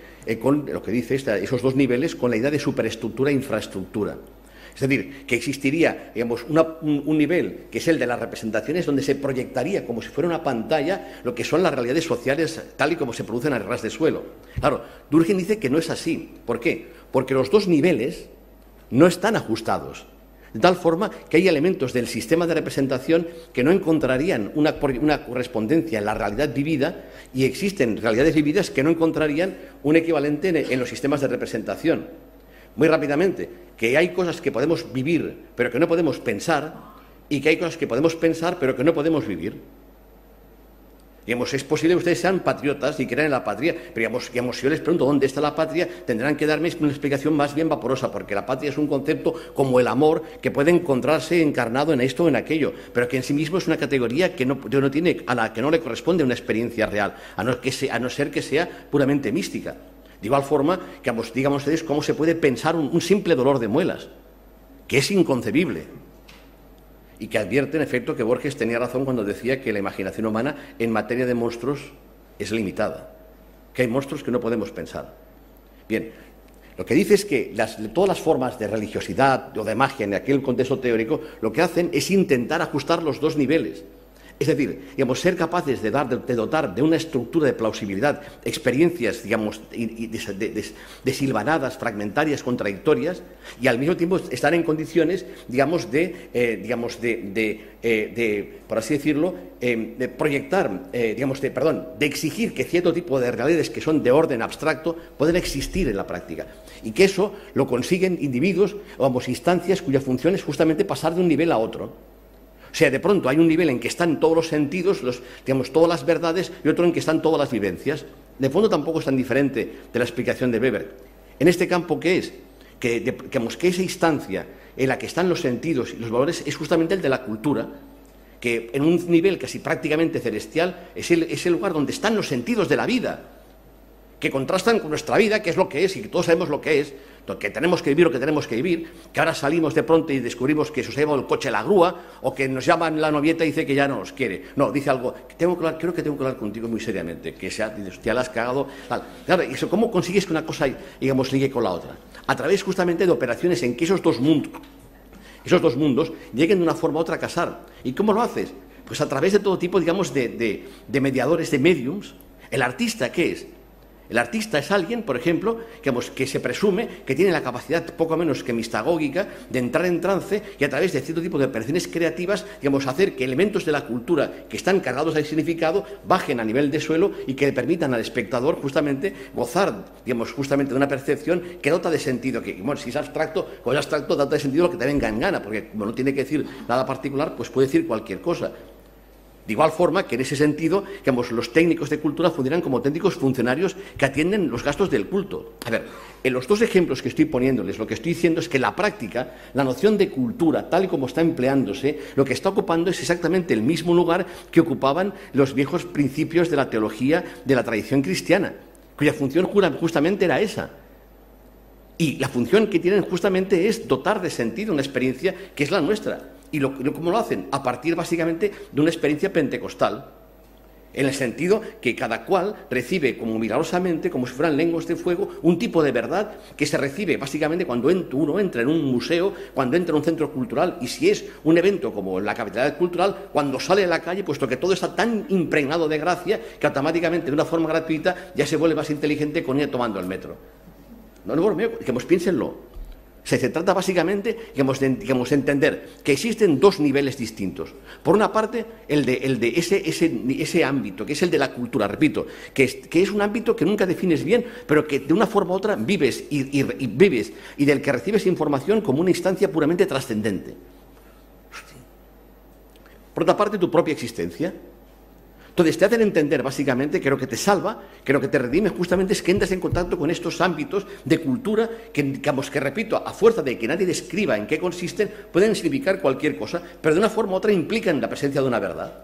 esos 2 niveles con la idea de superestructura e infraestructura. Es decir, que existiría, digamos, un nivel que es el de las representaciones donde se proyectaría como si fuera una pantalla lo que son las realidades sociales tal y como se producen a ras de suelo. Claro, Durkheim dice que no es así. ¿Por qué? Porque los 2 niveles no están ajustados. De tal forma que hay elementos del sistema de representación que no encontrarían una correspondencia en la realidad vivida y existen realidades vividas que no encontrarían un equivalente en los sistemas de representación. Muy rápidamente, que hay cosas que podemos vivir pero que no podemos pensar y que hay cosas que podemos pensar pero que no podemos vivir. Digamos, es posible que ustedes sean patriotas y crean en la patria, pero digamos, si yo les pregunto dónde está la patria, tendrán que darme una explicación más bien vaporosa, porque la patria es un concepto como el amor que puede encontrarse encarnado en esto o en aquello, pero que en sí mismo es una categoría que a la que no le corresponde una experiencia real, a no ser que sea puramente mística. De igual forma, que digamos ustedes cómo se puede pensar un simple dolor de muelas, que es inconcebible. Y que advierte, en efecto, que Borges tenía razón cuando decía que la imaginación humana en materia de monstruos es limitada, que hay monstruos que no podemos pensar. Bien, lo que dice es que todas las formas de religiosidad o de magia en aquel contexto teórico lo que hacen es intentar ajustar los 2 niveles. Es decir, digamos, ser capaces de dotar de una estructura de plausibilidad experiencias, digamos, desilvanadas, fragmentarias, contradictorias, y al mismo tiempo estar en condiciones, digamos, por así decirlo, de proyectar, de exigir que cierto tipo de realidades que son de orden abstracto pueden existir en la práctica. Y que eso lo consiguen individuos o instancias cuya función es justamente pasar de un nivel a otro. O sea, de pronto hay un nivel en que están todos los sentidos, todas las verdades, y otro en que están todas las vivencias. De fondo tampoco es tan diferente de la explicación de Weber. En este campo, ¿qué es? Que esa instancia en la que están los sentidos y los valores es justamente el de la cultura, que en un nivel casi prácticamente celestial es el lugar donde están los sentidos de la vida, que contrastan con nuestra vida, que es lo que es, y que todos sabemos lo que es, que tenemos que vivir lo que tenemos que vivir, que ahora salimos de pronto y descubrimos que se os ha llevado el coche a la grúa, o que nos llaman la novieta y dice que ya no nos quiere. No, dice algo, creo que tengo que hablar contigo muy seriamente, que ya la has cagado. Claro, eso, ¿cómo consigues que una cosa, digamos, ligue con la otra? A través justamente de operaciones en que esos dos mundos lleguen de una forma u otra a casar. ¿Y cómo lo haces? Pues a través de todo tipo, digamos, de mediadores, de mediums. ¿El artista qué es? El artista es alguien, por ejemplo, que se presume que tiene la capacidad poco menos que mistagógica de entrar en trance y a través de cierto tipo de operaciones creativas, hacer que elementos de la cultura que están cargados de significado bajen a nivel de suelo y que le permitan al espectador justamente gozar, justamente de una percepción que dota de sentido, que, bueno, si es abstracto, como es abstracto, dota de sentido lo que te venga en gana, porque como no tiene que decir nada particular, pues puede decir cualquier cosa. De igual forma que en ese sentido, los técnicos de cultura funcionan como auténticos funcionarios que atienden los gastos del culto. A ver, en los dos ejemplos que estoy poniéndoles, lo que estoy diciendo es que la práctica, la noción de cultura, tal y como está empleándose, lo que está ocupando es exactamente el mismo lugar que ocupaban los viejos principios de la teología de la tradición cristiana, cuya función justamente era esa. Y la función que tienen justamente es dotar de sentido una experiencia que es la nuestra. ¿Y cómo lo hacen? A partir básicamente de una experiencia pentecostal, en el sentido que cada cual recibe como milagrosamente, como si fueran lenguas de fuego, un tipo de verdad que se recibe básicamente cuando uno entra en un museo, cuando entra en un centro cultural, y si es un evento como la capitalidad cultural, cuando sale a la calle, puesto que todo está tan impregnado de gracia que automáticamente de una forma gratuita ya se vuelve más inteligente con ir tomando el metro. No bromeo, piénsenlo. Se trata básicamente, de entender que existen dos niveles distintos. Por una parte, el de ese ámbito, que es el de la cultura, repito, que es un ámbito que nunca defines bien, pero que de una forma u otra vives y del que recibes información como una instancia puramente trascendente. Por otra parte, tu propia existencia. Entonces te hacen entender básicamente que lo que te salva, que lo que te redime justamente es que entras en contacto con estos ámbitos de cultura que repito, a fuerza de que nadie describa en qué consisten, pueden significar cualquier cosa, pero de una forma u otra implican la presencia de una verdad.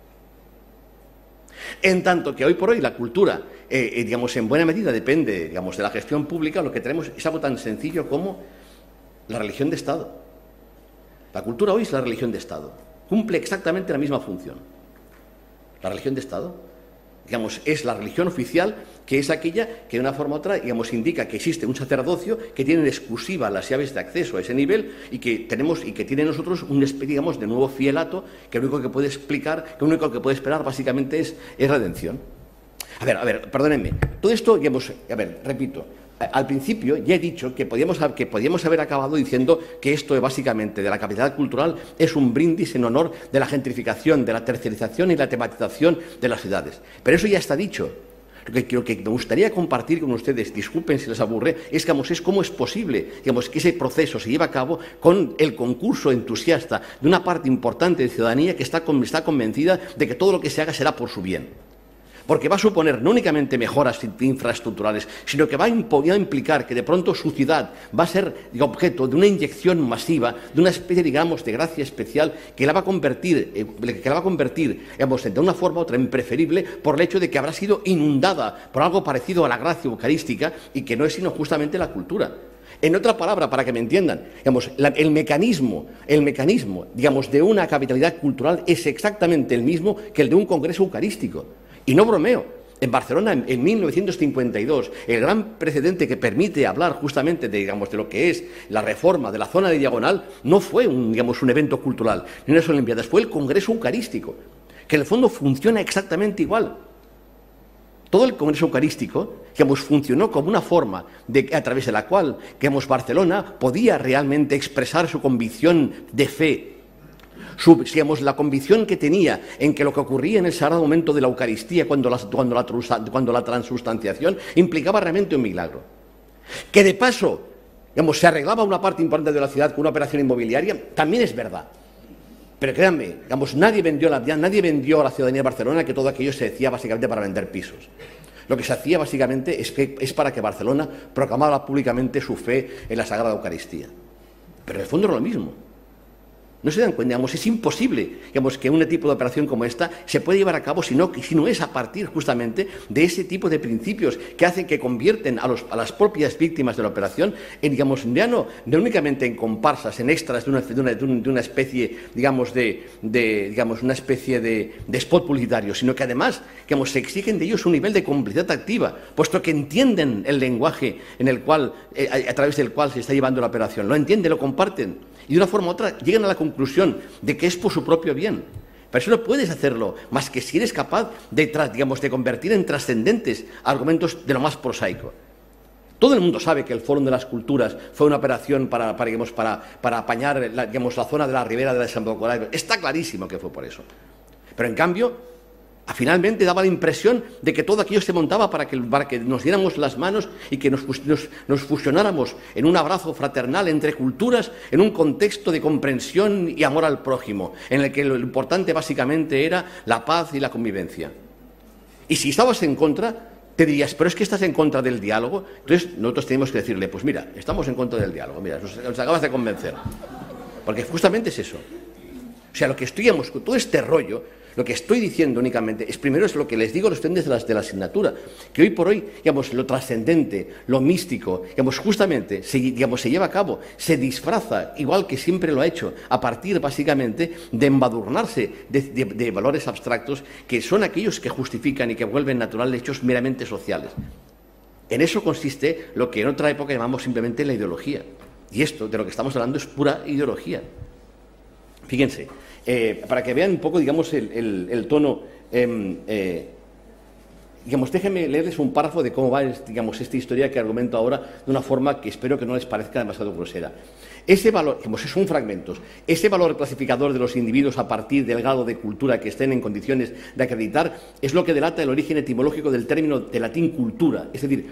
En tanto que hoy por hoy la cultura, en buena medida depende, de la gestión pública, lo que tenemos es algo tan sencillo como la religión de Estado. La cultura hoy es la religión de Estado. Cumple exactamente la misma función. La religión de Estado, es la religión oficial, que es aquella que de una forma u otra, indica que existe un sacerdocio que tiene en exclusiva las llaves de acceso a ese nivel y que tiene nosotros un, de nuevo fielato, que lo único que puede explicar, que lo único que puede esperar básicamente es redención. A ver, perdónenme, todo esto, repito, al principio ya he dicho que podíamos haber acabado diciendo que esto básicamente de la capitalidad cultural es un brindis en honor de la gentrificación, de la tercerización y la tematización de las ciudades. Pero eso ya está dicho. Lo que me gustaría compartir con ustedes, disculpen si les aburre, es cómo es posible que ese proceso se lleve a cabo con el concurso entusiasta de una parte importante de ciudadanía que está convencida de que todo lo que se haga será por su bien. Porque va a suponer no únicamente mejoras infraestructurales, sino que va a implicar que de pronto su ciudad va a ser objeto de una inyección masiva, de una especie, de gracia especial que la va a convertir, de una forma u otra en preferible por el hecho de que habrá sido inundada por algo parecido a la gracia eucarística y que no es sino justamente la cultura. En otra palabra, para que me entiendan, el mecanismo, de una capitalidad cultural es exactamente el mismo que el de un congreso eucarístico. Y no bromeo, en Barcelona en 1952, el gran precedente que permite hablar justamente de lo que es la reforma de la zona de Diagonal no fue un evento cultural, ni unas Olimpiadas, fue el Congreso Eucarístico, que en el fondo funciona exactamente igual. Todo el Congreso Eucarístico, digamos, funcionó como una forma a través de la cual, digamos, Barcelona podía realmente expresar su convicción de fe, digamos, la convicción que tenía en que lo que ocurría en el sagrado momento de la Eucaristía, cuando la transustanciación, implicaba realmente un milagro. Que de paso, digamos, se arreglaba una parte importante de la ciudad con una operación inmobiliaria, también es verdad. Pero créanme, digamos, nadie vendió a la ciudadanía de Barcelona que todo aquello se decía básicamente para vender pisos. Lo que se hacía básicamente es para que Barcelona proclamara públicamente su fe en la Sagrada Eucaristía. Pero en el fondo era lo mismo. No se dan cuenta, digamos, es imposible, digamos, que un tipo de operación como esta se pueda llevar a cabo si no es a partir justamente de ese tipo de principios que hacen que convierten a las propias víctimas de la operación en, digamos, ya no únicamente en comparsas, en extras de una especie, digamos, una especie de spot publicitario, sino que además, digamos, se exigen de ellos un nivel de complicidad activa, puesto que entienden el lenguaje en el cual, a través del cual se está llevando la operación, lo entienden, lo comparten. Y de una forma u otra llegan a la conclusión de que es por su propio bien. Pero eso no puedes hacerlo más que si eres capaz de convertir en trascendentes argumentos de lo más prosaico. Todo el mundo sabe que el Fórum de las Culturas fue una operación para apañar la zona de la ribera de la Desembocadura. Está clarísimo que fue por eso. Pero en cambio, finalmente daba la impresión de que todo aquello se montaba para que nos diéramos las manos y que nos fusionáramos en un abrazo fraternal entre culturas en un contexto de comprensión y amor al prójimo, en el que lo importante básicamente era la paz y la convivencia. Y si estabas en contra, te dirías, pero es que estás en contra del diálogo. Entonces nosotros tenemos que decirle, pues mira, estamos en contra del diálogo, mira, nos acabas de convencer. Porque justamente es eso. O sea, lo que estudiamos con todo este rollo, lo que estoy diciendo únicamente es, primero, es lo que les digo a los estudiantes de la asignatura, que hoy por hoy, digamos, lo trascendente, lo místico, digamos, justamente, se lleva a cabo, se disfraza, igual que siempre lo ha hecho, a partir, básicamente, de embadurnarse de valores abstractos que son aquellos que justifican y que vuelven naturales hechos meramente sociales. En eso consiste lo que en otra época llamamos simplemente la ideología. Y esto, de lo que estamos hablando, es pura ideología. Fíjense. Para que vean un poco, digamos, el tono, digamos, déjenme leerles un párrafo de cómo va, digamos, esta historia que argumento ahora de una forma que espero que no les parezca demasiado grosera. Ese valor, digamos, son fragmentos, ese valor clasificador de los individuos a partir del grado de cultura que estén en condiciones de acreditar es lo que delata el origen etimológico del término de latín cultura, es decir,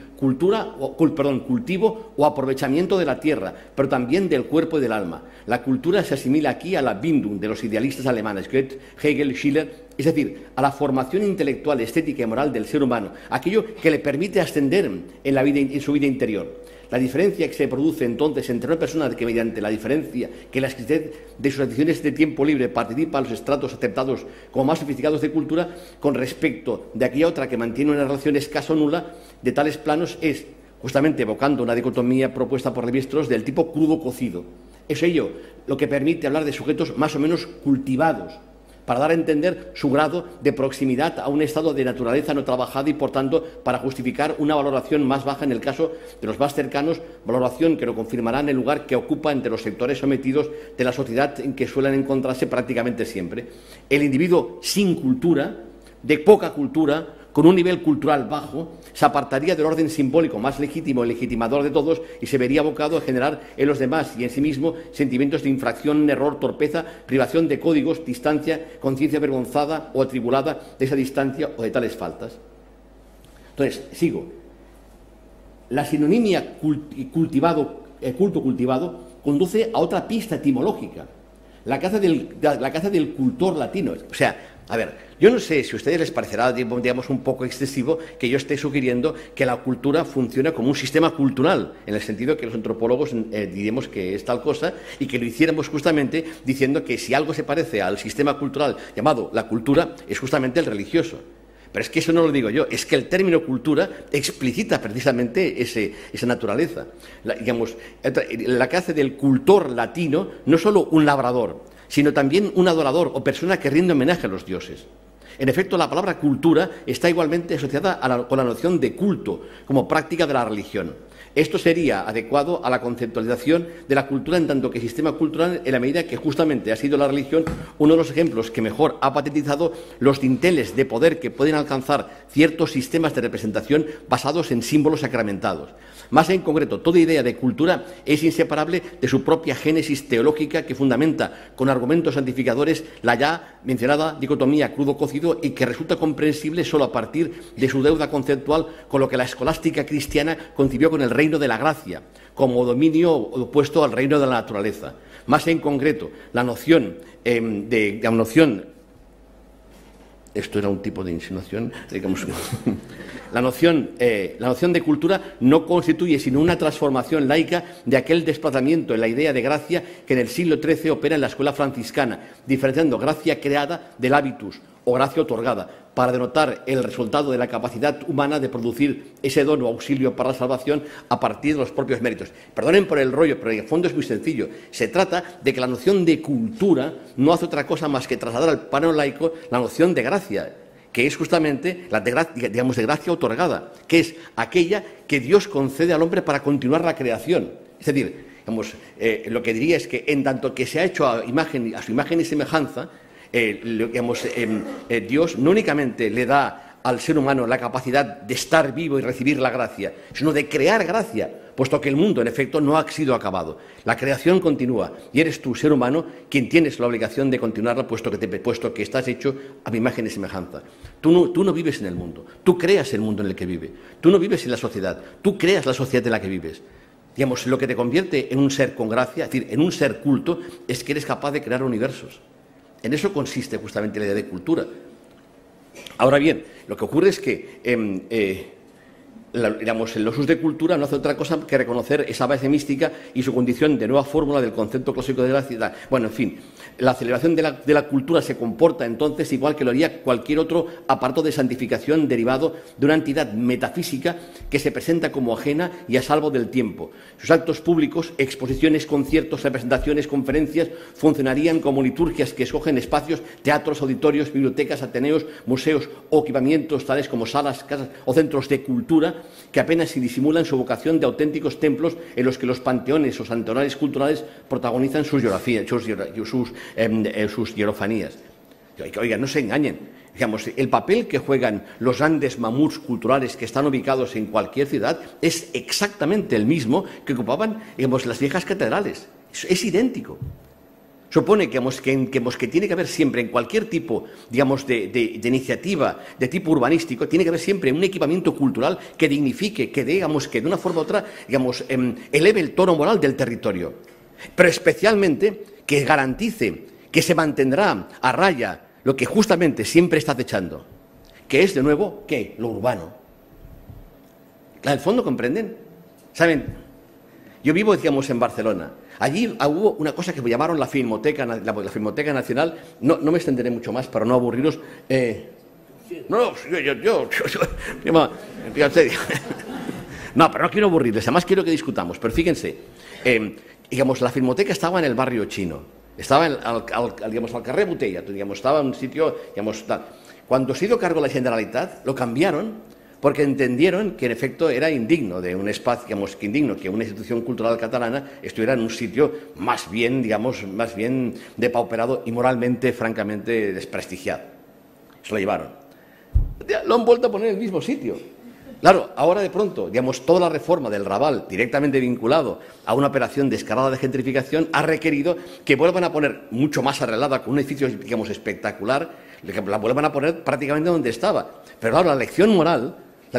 cultivo o aprovechamiento de la tierra, pero también del cuerpo y del alma. La cultura se asimila aquí a la Bildung de los idealistas alemanes, Goethe, Hegel, Schiller, es decir, a la formación intelectual, estética y moral del ser humano, aquello que le permite ascender en su vida interior. La diferencia que se produce entonces entre una persona que mediante la diferencia que la exquisitez de sus aficiones de tiempo libre participa a los estratos aceptados como más sofisticados de cultura con respecto de aquella otra que mantiene una relación escasa o nula de tales planos es justamente evocando una dicotomía propuesta por Lévi-Strauss del tipo crudo-cocido. Es ello lo que permite hablar de sujetos más o menos cultivados, para dar a entender su grado de proximidad a un estado de naturaleza no trabajada y, por tanto, para justificar una valoración más baja en el caso de los más cercanos, valoración que lo confirmará en el lugar que ocupa entre los sectores sometidos de la sociedad en que suelen encontrarse prácticamente siempre. El individuo sin cultura, de poca cultura, con un nivel cultural bajo, se apartaría del orden simbólico más legítimo y legitimador de todos y se vería abocado a generar en los demás y en sí mismo sentimientos de infracción, error, torpeza, privación de códigos, distancia, conciencia avergonzada o atribulada de esa distancia o de tales faltas. Entonces, sigo. La sinonimia culto-cultivado conduce a otra pista etimológica, la caza del cultor latino. O sea, a ver, yo no sé si a ustedes les parecerá, digamos, un poco excesivo que yo esté sugiriendo que la cultura funciona como un sistema cultural, en el sentido que los antropólogos diremos que es tal cosa y que lo hiciéramos justamente diciendo que si algo se parece al sistema cultural llamado la cultura es justamente el religioso. Pero es que eso no lo digo yo, es que el término cultura explicita precisamente esa naturaleza. La que hace del cultor latino no solo un labrador, sino también un adorador o persona que rinde homenaje a los dioses. En efecto, la palabra cultura está igualmente asociada con la noción de culto como práctica de la religión. Esto sería adecuado a la conceptualización de la cultura en tanto que sistema cultural, en la medida que justamente ha sido la religión uno de los ejemplos que mejor ha patetizado los dinteles de poder que pueden alcanzar ciertos sistemas de representación basados en símbolos sacramentados. Más en concreto, toda idea de cultura es inseparable de su propia génesis teológica que fundamenta con argumentos santificadores la ya mencionada dicotomía crudo-cocido y que resulta comprensible solo a partir de su deuda conceptual con lo que la escolástica cristiana concibió con el reino de la gracia, como dominio opuesto al reino de la naturaleza. Más en concreto, la noción esto era un tipo de insinuación, digamos. La noción de cultura no constituye sino una transformación laica de aquel desplazamiento en la idea de gracia que en el siglo XIII opera en la escuela franciscana, diferenciando gracia creada del habitus o gracia otorgada, para denotar el resultado de la capacidad humana de producir ese don o auxilio para la salvación a partir de los propios méritos. Perdonen por el rollo, pero en el fondo es muy sencillo. Se trata de que la noción de cultura no hace otra cosa más que trasladar al plano laico la noción de gracia, que es justamente la de gracia otorgada, que es aquella que Dios concede al hombre para continuar la creación. Es decir, lo que diría es que en tanto que se ha hecho a su imagen y semejanza, Dios no únicamente le da al ser humano la capacidad de estar vivo y recibir la gracia, sino de crear gracia, puesto que el mundo, en efecto, no ha sido acabado. La creación continúa y eres tú, ser humano, quien tienes la obligación de continuarla, puesto que estás hecho a mi imagen y semejanza. Tú no vives en el mundo, tú creas el mundo en el que vive. Tú no vives en la sociedad, tú creas la sociedad en la que vives. Lo que te convierte en un ser con gracia, es decir, en un ser culto, es que eres capaz de crear universos. En eso consiste justamente la idea de cultura. Ahora bien, lo que ocurre es que el usos de cultura no hace otra cosa que reconocer esa base mística y su condición de nueva fórmula del concepto clásico de gracia. Bueno, en fin, la celebración de la cultura se comporta entonces igual que lo haría cualquier otro aparato de santificación derivado de una entidad metafísica que se presenta como ajena y a salvo del tiempo. Sus actos públicos, exposiciones, conciertos, representaciones, conferencias, funcionarían como liturgias que escogen espacios, teatros, auditorios, bibliotecas, ateneos, museos o equipamientos tales como salas, casas o centros de cultura que apenas si disimulan su vocación de auténticos templos en los que los panteones o santuarios culturales protagonizan sus hierofanías. Oigan, no se engañen. El papel que juegan los grandes mamuts culturales que están ubicados en cualquier ciudad es exactamente el mismo que ocupaban las viejas catedrales. Es idéntico. Supone que tiene que haber siempre, en cualquier tipo, de iniciativa de tipo urbanístico, tiene que haber siempre un equipamiento cultural que dignifique, que de una forma u otra, eleve el tono moral del territorio. Pero especialmente que garantice que se mantendrá a raya lo que justamente siempre está acechando, que es, de nuevo, ¿qué? Lo urbano. En el fondo, ¿comprenden? ¿Saben? Yo vivo, en Barcelona. Allí hubo una cosa que llamaron la Filmoteca Nacional. No me extenderé mucho más para no aburriros. No, pero no quiero aburrirles. Además quiero que discutamos. Pero fíjense, la Filmoteca estaba en el barrio chino. Estaba al carrer Botella. Estaba en un sitio, tal. Cuando se hizo cargo la Generalitat, lo cambiaron porque entendieron que en efecto era indigno de un espacio, que una institución cultural catalana estuviera en un sitio más bien depauperado y moralmente, francamente, desprestigiado. Se lo llevaron. Lo han vuelto a poner en el mismo sitio. Claro, ahora de pronto, toda la reforma del Raval, directamente vinculado a una operación descarada de gentrificación, ha requerido que vuelvan a poner mucho más arreglada, con un edificio, espectacular, la vuelvan a poner prácticamente donde estaba. Pero claro, la lección moral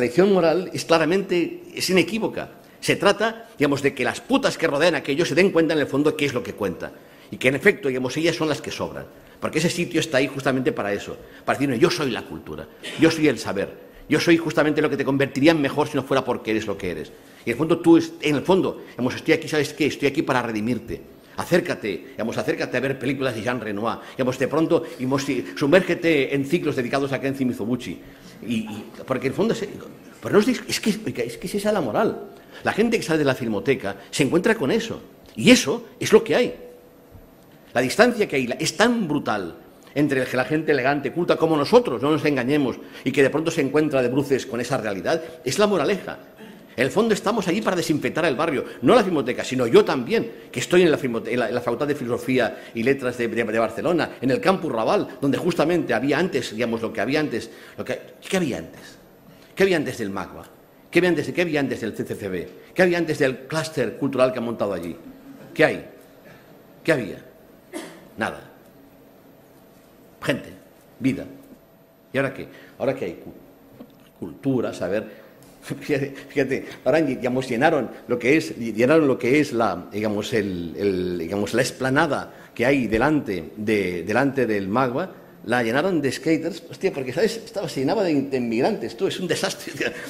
es inequívoca. Se trata, de que las putas que rodean aquello se den cuenta en el fondo qué es lo que cuenta. Y que en efecto, ellas son las que sobran. Porque ese sitio está ahí justamente para eso. Para decir, yo soy la cultura, yo soy el saber, yo soy justamente lo que te convertiría en mejor si no fuera porque eres lo que eres. Y en el fondo, estoy aquí, ¿sabes qué? Estoy aquí para redimirte. Acércate a ver películas de Jean Renoir. De pronto, sumérgete en ciclos dedicados a Kenji Mizoguchi. Porque en el fondo es que esa es la moral. La gente que sale de la Filmoteca se encuentra con eso. Y eso es lo que hay. La distancia que hay es tan brutal entre la gente elegante, culta como nosotros, no nos engañemos, y que de pronto se encuentra de bruces con esa realidad, es la moraleja. En el fondo estamos allí para desinfectar el barrio, no la Filmoteca, sino yo también, que estoy en la Facultad de Filosofía y Letras de Barcelona, en el Campus Raval, donde justamente había antes, digamos, ¿qué había antes? ¿Qué había antes del MACBA? ¿Qué había antes del CCCB? ¿Qué había antes del clúster cultural que han montado allí? ¿Qué hay? ¿Qué había? Nada. Gente, vida. ¿Y ahora qué? Ahora que hay cultura, saber. Fíjate, ahora digamos, llenaron lo que es la, digamos, la explanada que hay delante del MACBA, la llenaron de skaters, hostia, porque ¿sabes? Se llenaba de inmigrantes, tú, es un desastre.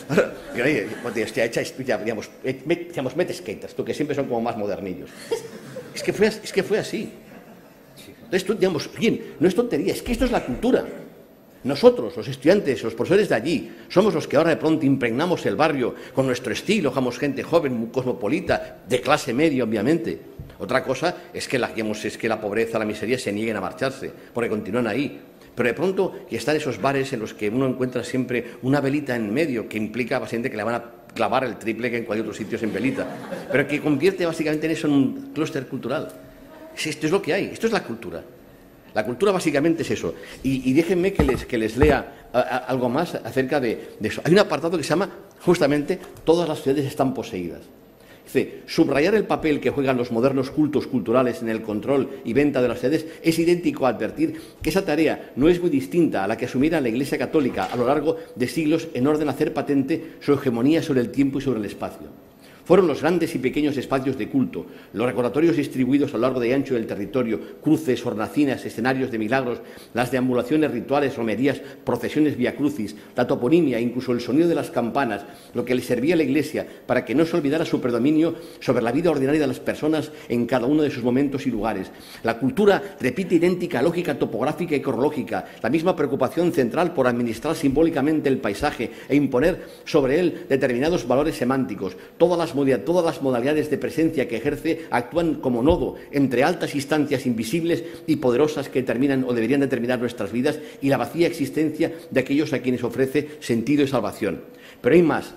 Digamos, mete skaters, tú, que siempre son como más modernillos. Es que fue así. Entonces, tú, digamos, bien, no es tontería, es que esto es la cultura. Nosotros, los estudiantes, los profesores de allí, somos los que ahora de pronto impregnamos el barrio con nuestro estilo, somos gente joven, cosmopolita, de clase media, obviamente. Otra cosa es que la pobreza, la miseria se nieguen a marcharse, porque continúan ahí. Pero de pronto que están esos bares en los que uno encuentra siempre una velita en medio, que implica básicamente que le van a clavar el triple que en cualquier otro sitio en velita, pero que convierte básicamente en eso en un clúster cultural. Esto es lo que hay, esto es la cultura. La cultura básicamente es eso. Y déjenme que les lea algo más acerca de eso. Hay un apartado que se llama, justamente, todas las ciudades están poseídas. Dice, subrayar el papel que juegan los modernos cultos culturales en el control y venta de las ciudades es idéntico a advertir que esa tarea no es muy distinta a la que asumiera la Iglesia Católica a lo largo de siglos en orden a hacer patente su hegemonía sobre el tiempo y sobre el espacio. Fueron los grandes y pequeños espacios de culto, los recordatorios distribuidos a lo largo y ancho del territorio, cruces, hornacinas, escenarios de milagros, las deambulaciones rituales, romerías, procesiones viacrucis, la toponimia, incluso el sonido de las campanas, lo que le servía a la Iglesia para que no se olvidara su predominio sobre la vida ordinaria de las personas en cada uno de sus momentos y lugares. La cultura repite idéntica lógica topográfica y cronológica, la misma preocupación central por administrar simbólicamente el paisaje e imponer sobre él determinados valores semánticos. Todas las modalidades de presencia que ejerce actúan como nodo entre altas instancias invisibles y poderosas que determinan o deberían determinar nuestras vidas y la vacía existencia de aquellos a quienes ofrece sentido y salvación. Pero hay más.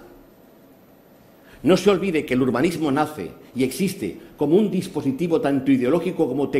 No se olvide que el urbanismo nace y existe como un dispositivo tanto ideológico como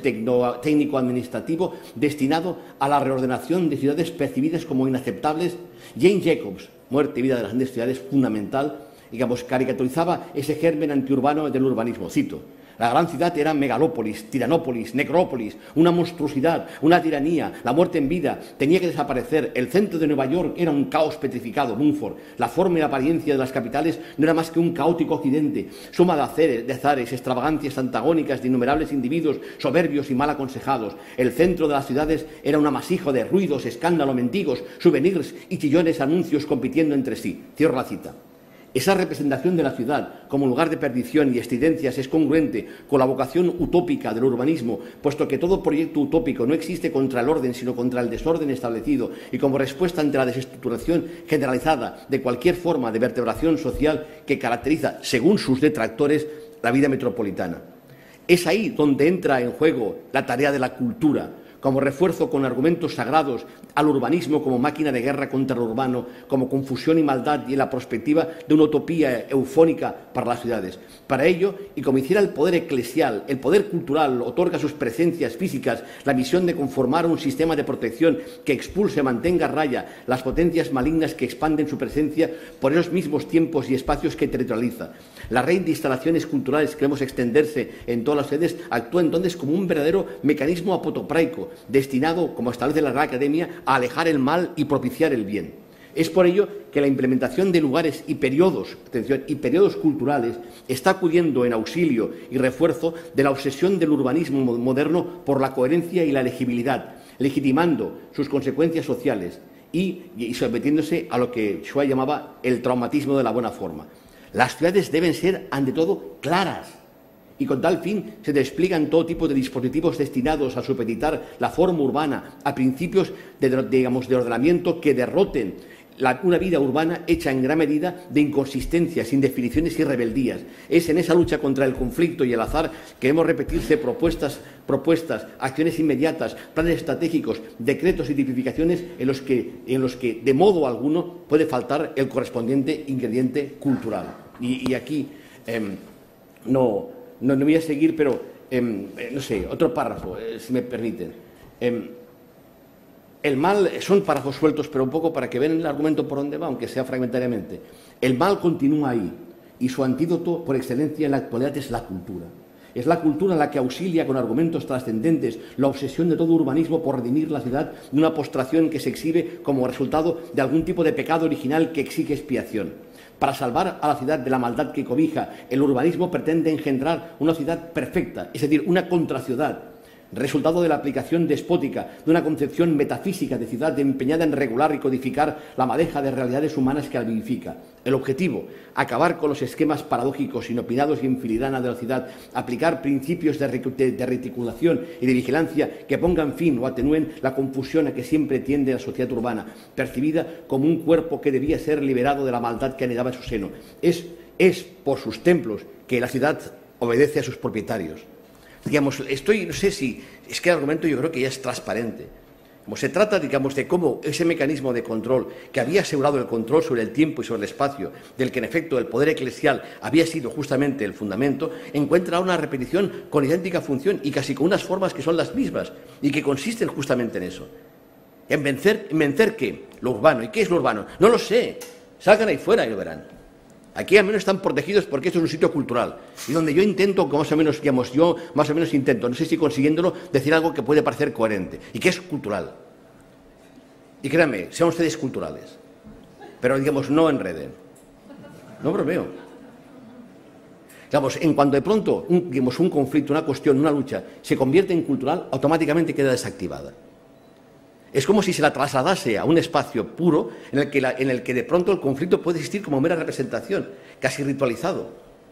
técnico-administrativo destinado a la reordenación de ciudades percibidas como inaceptables. Jane Jacobs, Muerte y vida de las grandes ciudades, fundamental, digamos, caricaturizaba ese germen antiurbano del urbanismo. Cito: la gran ciudad era megalópolis, tiranópolis, necrópolis, una monstruosidad, una tiranía, la muerte en vida, tenía que desaparecer. El centro de Nueva York era un caos petrificado, Mumford. La forma y la apariencia de las capitales no era más que un caótico occidente, suma de azares, extravagancias antagónicas de innumerables individuos soberbios y mal aconsejados. El centro de las ciudades era un amasijo de ruidos, escándalo, mendigos, souvenirs y chillones anuncios compitiendo entre sí. Cierro la cita. Esa representación de la ciudad como lugar de perdición y estridencias es congruente con la vocación utópica del urbanismo, puesto que todo proyecto utópico no existe contra el orden, sino contra el desorden establecido, y como respuesta ante la desestructuración generalizada de cualquier forma de vertebración social que caracteriza, según sus detractores, la vida metropolitana. Es ahí donde entra en juego la tarea de la cultura, como refuerzo con argumentos sagrados al urbanismo como máquina de guerra contra lo urbano, como confusión y maldad y en la perspectiva de una utopía eufónica para las ciudades. Para ello, y como hiciera el poder eclesial, el poder cultural otorga a sus presencias físicas la misión de conformar un sistema de protección que expulse, mantenga a raya las potencias malignas que expanden su presencia por esos mismos tiempos y espacios que territorializa. La red de instalaciones culturales que vemos extenderse en todas las ciudades actúa entonces como un verdadero mecanismo apotopraico, destinado, como establece la Real Academia, a alejar el mal y propiciar el bien. Es por ello que la implementación de lugares y periodos, atención, y periodos culturales está acudiendo en auxilio y refuerzo de la obsesión del urbanismo moderno por la coherencia y la legibilidad, legitimando sus consecuencias sociales y sometiéndose a lo que Schwab llamaba el traumatismo de la buena forma. Las ciudades deben ser, ante todo, claras, y con tal fin se despliegan todo tipo de dispositivos destinados a supeditar la forma urbana a principios de ordenamiento que derroten una vida urbana hecha en gran medida de inconsistencias, indefiniciones y rebeldías. Es en esa lucha contra el conflicto y el azar que debemos repetirse propuestas, acciones inmediatas, planes estratégicos, decretos y tipificaciones en los que de modo alguno puede faltar el correspondiente ingrediente cultural. Y aquí no voy a seguir, pero no sé, otro párrafo, si me permiten. El mal, son párrafos sueltos, pero un poco para que vean el argumento por dónde va, aunque sea fragmentariamente. El mal continúa ahí, y su antídoto por excelencia en la actualidad es la cultura. Es la cultura la que auxilia con argumentos trascendentes la obsesión de todo urbanismo por redimir la ciudad de una postración que se exhibe como resultado de algún tipo de pecado original que exige expiación. Para salvar a la ciudad de la maldad que cobija, el urbanismo pretende engendrar una ciudad perfecta, es decir, una contraciudad, resultado de la aplicación despótica de una concepción metafísica de ciudad empeñada en regular y codificar la madeja de realidades humanas que la vivifica. El objetivo, acabar con los esquemas paradójicos, inopinados y en filigrana de la ciudad, aplicar principios de reticulación y de vigilancia que pongan fin o atenúen la confusión a que siempre tiende la sociedad urbana, percibida como un cuerpo que debía ser liberado de la maldad que anidaba en su seno. Es por sus templos que la ciudad obedece a sus propietarios. Digamos, no sé si, es que el argumento yo creo que ya es transparente. Como se trata, digamos, de cómo ese mecanismo de control que había asegurado el control sobre el tiempo y sobre el espacio, del que en efecto el poder eclesial había sido justamente el fundamento, encuentra una repetición con idéntica función y casi con unas formas que son las mismas y que consisten justamente en eso. En vencer ¿qué? Lo urbano. ¿Y qué es lo urbano? No lo sé. Salgan ahí fuera y lo verán. Aquí al menos están protegidos porque esto es un sitio cultural y donde yo intento, más o menos, digamos, intento, no sé si consiguiéndolo, decir algo que puede parecer coherente y que es cultural. Y créanme, sean ustedes culturales, pero digamos, no enreden. No bromeo. Digamos, en cuanto de pronto un conflicto, una cuestión, una lucha se convierte en cultural, automáticamente queda desactivada. Es como si se la trasladase a un espacio puro en el que de pronto el conflicto puede existir como mera representación, casi ritualizado.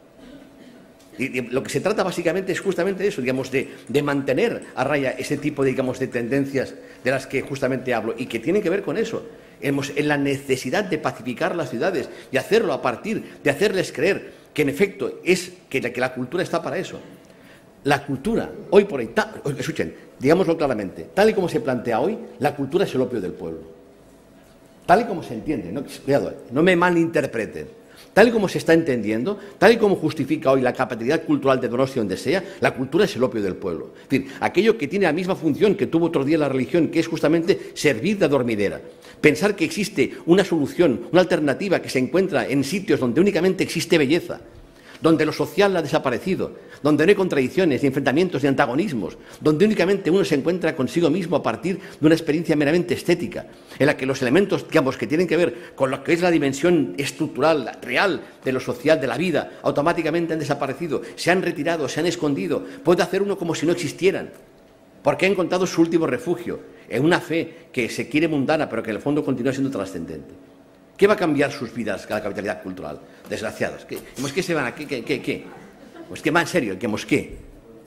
Y lo que se trata básicamente es justamente de eso, digamos, de mantener a raya ese tipo de tendencias de las que justamente hablo y que tienen que ver con eso, en la necesidad de pacificar las ciudades y hacerlo a partir de hacerles creer que en efecto que la cultura está para eso. La cultura, hoy por hoy, escuchen, digámoslo claramente, tal y como se plantea hoy, la cultura es el opio del pueblo. Tal y como se entiende, cuidado, no me malinterpreten. Tal y como se está entendiendo, tal y como justifica hoy la capacidad cultural de Donostia donde sea, la cultura es el opio del pueblo. Es decir, aquello que tiene la misma función que tuvo otro día la religión, que es justamente servir de adormidera. Pensar que existe una solución, una alternativa que se encuentra en sitios donde únicamente existe belleza, donde lo social ha desaparecido, donde no hay contradicciones, ni enfrentamientos, ni antagonismos, donde únicamente uno se encuentra consigo mismo a partir de una experiencia meramente estética, en la que los elementos, digamos, que tienen que ver con lo que es la dimensión estructural, real de lo social, de la vida, automáticamente han desaparecido, se han retirado, se han escondido. Puede hacer uno como si no existieran, porque ha encontrado su último refugio, en una fe que se quiere mundana, pero que en el fondo continúa siendo trascendente. ¿Qué va a cambiar sus vidas a la capitalidad cultural? Desgraciados. ¿Qué se van a qué? Pues que va en serio, ¿qué?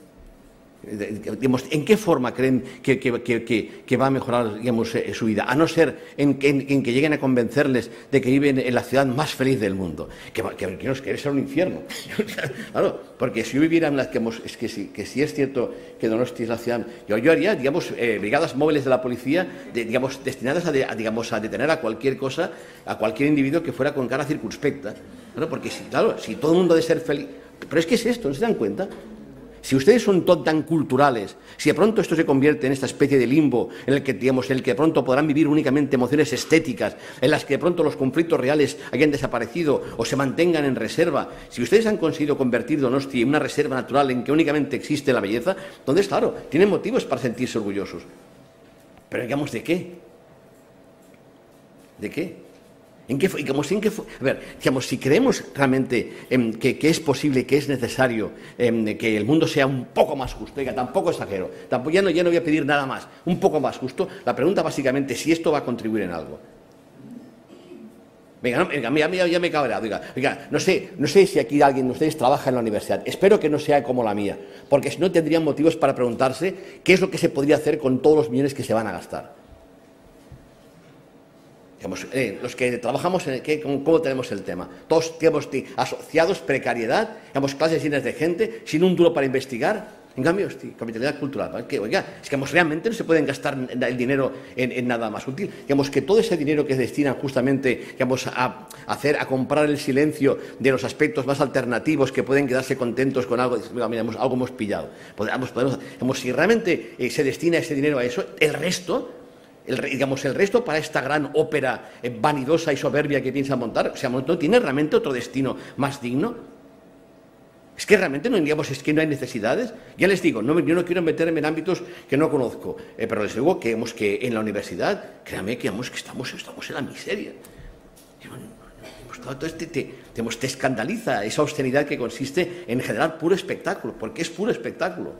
¿En qué forma creen que va a mejorar, digamos, su vida? A no ser en que lleguen a convencerles de que viven en la ciudad más feliz del mundo. Que debe ser un infierno. Claro, porque si yo viviera en las que si es cierto que Donosti es la ciudad, yo haría, digamos, brigadas móviles de la policía, digamos, destinadas a detener a cualquier cosa, a cualquier individuo que fuera con cara circunspecta. Claro, porque si todo el mundo debe ser feliz. Pero es que es esto, ¿no se dan cuenta? Si ustedes son tan culturales, si de pronto esto se convierte en esta especie de limbo en el que de pronto podrán vivir únicamente emociones estéticas, en las que de pronto los conflictos reales hayan desaparecido o se mantengan en reserva, si ustedes han conseguido convertir Donosti en una reserva natural en que únicamente existe la belleza, entonces, claro, tienen motivos para sentirse orgullosos. Pero digamos, ¿de qué? ¿De qué? A ver, digamos, si creemos realmente que es posible, que es necesario que el mundo sea un poco más justo, tampoco exagero, ya no voy a pedir nada más, un poco más justo, la pregunta básicamente es si esto va a contribuir en algo. Venga, ya me he cabreado. Oiga, no sé si aquí alguien de ustedes trabaja en la universidad. Espero que no sea como la mía, porque si no tendrían motivos para preguntarse qué es lo que se podría hacer con todos los millones que se van a gastar. Digamos, los que trabajamos ¿cómo tenemos el tema? Todos, digamos, asociados, precariedad, digamos, clases llenas de gente, sin un duro para investigar. En cambio, capitalidad cultural, ¿vale? Que, oiga, es que realmente no se pueden gastar el dinero en nada más útil. Digamos que todo ese dinero que destinan justamente a comprar el silencio de los aspectos más alternativos que pueden quedarse contentos con algo, mira, algo hemos pillado. Si realmente se destina ese dinero a eso, el resto para esta gran ópera vanidosa y soberbia que piensa montar, o sea, ¿no tiene realmente otro destino más digno? Es que realmente no hay necesidades. Ya les digo, yo no quiero meterme en ámbitos que no conozco, pero les digo que en la universidad, créanme que estamos en la miseria. Te escandaliza esa austeridad que consiste en generar puro espectáculo, porque es puro espectáculo.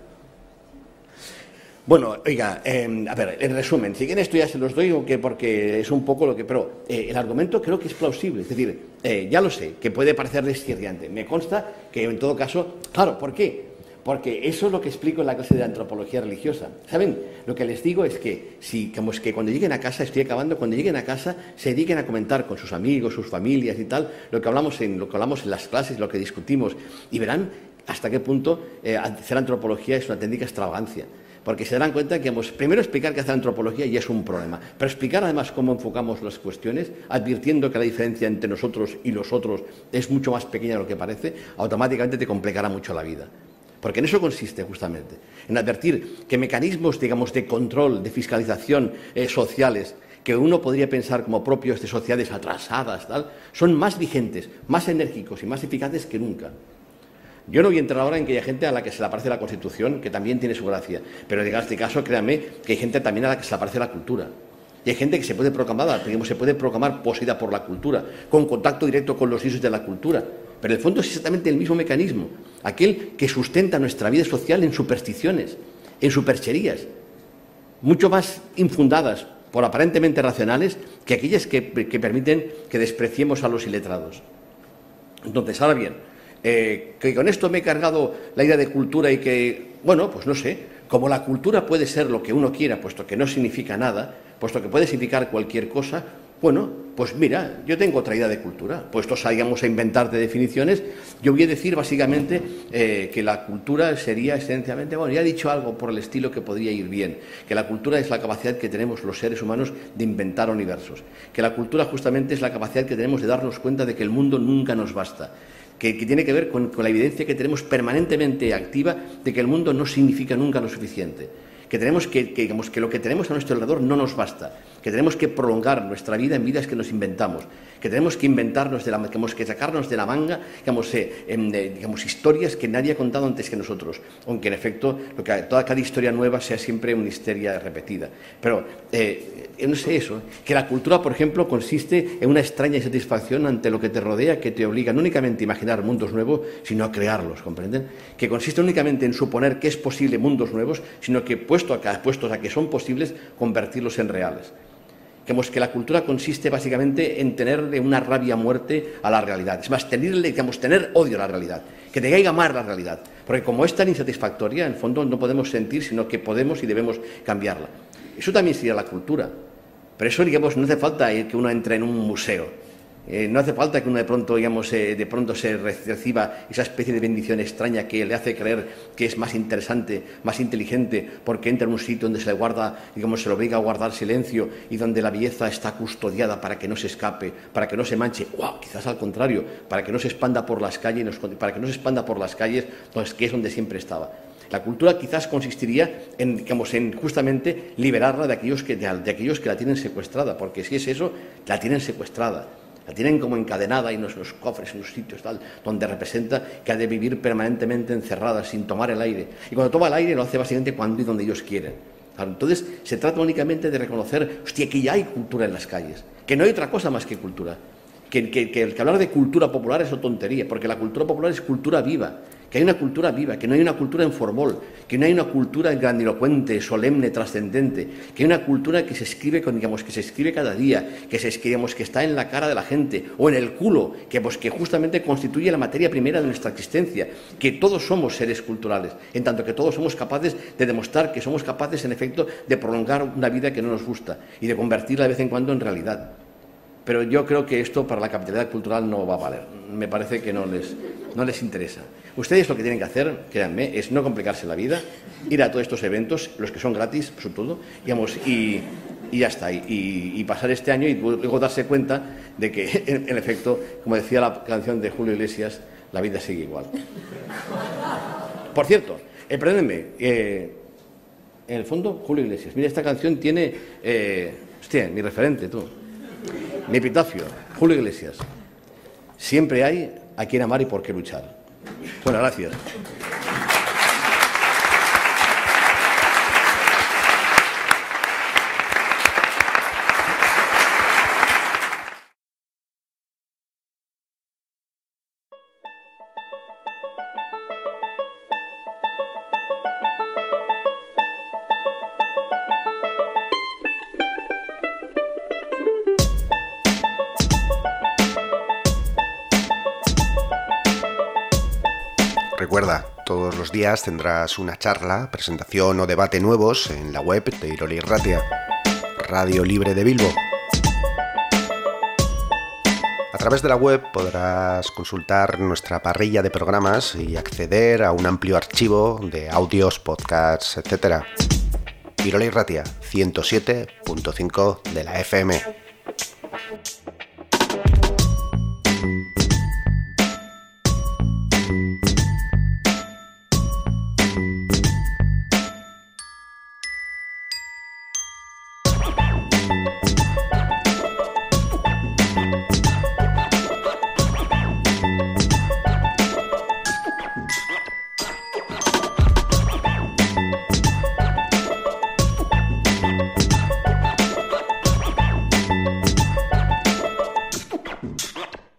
Bueno, oiga, a ver, en resumen, si quieren esto ya se los doy porque es un poco lo que... Pero el argumento creo que es plausible, es decir, ya lo sé, que puede parecerles chirriante. Me consta que en todo caso... Claro, ¿por qué? Porque eso es lo que explico en la clase de antropología religiosa. ¿Saben? Lo que les digo es que que cuando lleguen a casa, cuando lleguen a casa, se dediquen a comentar con sus amigos, sus familias y tal, lo que hablamos en las clases, lo que discutimos, y verán hasta qué punto hacer antropología es una técnica extravagancia. Porque se darán cuenta que primero explicar qué hace la antropología ya es un problema, pero explicar además cómo enfocamos las cuestiones, advirtiendo que la diferencia entre nosotros y los otros es mucho más pequeña de lo que parece, automáticamente te complicará mucho la vida. Porque en eso consiste justamente, en advertir que mecanismos, digamos, de control, de fiscalización sociales, que uno podría pensar como propios de sociedades atrasadas, tal, son más vigentes, más enérgicos y más eficaces que nunca. Yo no voy a entrar ahora en que hay gente a la que se le aparece la Constitución, que también tiene su gracia, pero en este caso, créanme, que hay gente también a la que se le aparece la cultura. Y hay gente que se puede proclamar poseída por la cultura, con contacto directo con los dioses de la cultura. Pero en el fondo es exactamente el mismo mecanismo, aquel que sustenta nuestra vida social en supersticiones, en supercherías, mucho más infundadas por aparentemente racionales que aquellas que permiten que despreciemos a los iletrados. Entonces, ahora bien, que con esto me he cargado la idea de cultura y que, bueno, pues no sé, como la cultura puede ser lo que uno quiera, puesto que no significa nada, puesto que puede significar cualquier cosa, bueno, pues mira, yo tengo otra idea de cultura. Puesto salgamos a inventar de definiciones, yo voy a decir básicamente que la cultura sería esencialmente, bueno, ya he dicho algo por el estilo que podría ir bien, que la cultura es la capacidad que tenemos los seres humanos de inventar universos, que la cultura justamente es la capacidad que tenemos de darnos cuenta de que el mundo nunca nos basta, que tiene que ver con la evidencia que tenemos permanentemente activa de que el mundo no significa nunca lo suficiente, que tenemos digamos, que lo que tenemos a nuestro alrededor no nos basta, que tenemos que prolongar nuestra vida en vidas que nos inventamos, que tenemos que inventarnos, tenemos que sacarnos de la manga, digamos, historias que nadie ha contado antes que nosotros, aunque en efecto cada historia nueva sea siempre una histeria repetida. Pero no sé eso, que la cultura, por ejemplo, consiste en una extraña insatisfacción ante lo que te rodea, que te obliga no únicamente a imaginar mundos nuevos, sino a crearlos, ¿comprenden? Que consiste únicamente en suponer que es posible mundos nuevos, sino que puestos a que son posibles, convertirlos en reales. Que la cultura consiste básicamente en tenerle una rabia a muerte a la realidad. Es más, tener odio a la realidad, que te caiga mal la realidad. Porque como es tan insatisfactoria, en el fondo no podemos sentir, sino que podemos y debemos cambiarla. Eso también sería la cultura. Pero eso, digamos, no hace falta que uno entre en un museo. No hace falta que uno de pronto se reciba esa especie de bendición extraña que le hace creer que es más interesante, más inteligente, porque entra en un sitio donde se le guarda, digamos, se le obliga a guardar silencio y donde la belleza está custodiada para que no se escape, para que no se manche. ¡Wow! Quizás al contrario, para que no se expanda por las calles, que es donde siempre estaba. La cultura quizás consistiría en justamente liberarla de aquellos que la tienen secuestrada, porque si es eso, la tienen secuestrada. La tienen como encadenada en los cofres, en los sitios tal, donde representa que ha de vivir permanentemente encerrada, sin tomar el aire. Y cuando toma el aire lo hace básicamente cuando y donde ellos quieren. Claro, entonces se trata únicamente de reconocer, hostia, que ya hay cultura en las calles, que no hay otra cosa más que cultura. Que hablar de cultura popular es una tontería, porque la cultura popular es cultura viva, que hay una cultura viva, que no hay una cultura en formol, que no hay una cultura grandilocuente, solemne, trascendente, que hay una cultura que se escribe cada día, que está en la cara de la gente, o en el culo, que justamente constituye la materia primera de nuestra existencia, que todos somos seres culturales, en tanto que todos somos capaces de demostrar que somos capaces, en efecto, de prolongar una vida que no nos gusta y de convertirla de vez en cuando en realidad. pero yo creo que esto para la capitalidad cultural no va a valer. Me parece que no les interesa. Ustedes lo que tienen que hacer, créanme, es no complicarse la vida, ir a todos estos eventos, los que son gratis, sobre todo, digamos, y ya está, y pasar este año y luego darse cuenta de que, en efecto, como decía la canción de Julio Iglesias, la vida sigue igual. Por cierto, perdónenme, en el fondo, Julio Iglesias, mira, esta canción tiene, hostia, mi referente, tú, mi epitafio, Julio Iglesias, siempre hay a quien amar y por qué luchar. Bueno, gracias. Recuerda, todos los días tendrás una charla, presentación o debate nuevos en la web de Irola Irratia, Radio Libre de Bilbo. A través de la web podrás consultar nuestra parrilla de programas y acceder a un amplio archivo de audios, podcasts, etc. Irola Irratia, 107.5 de la FM.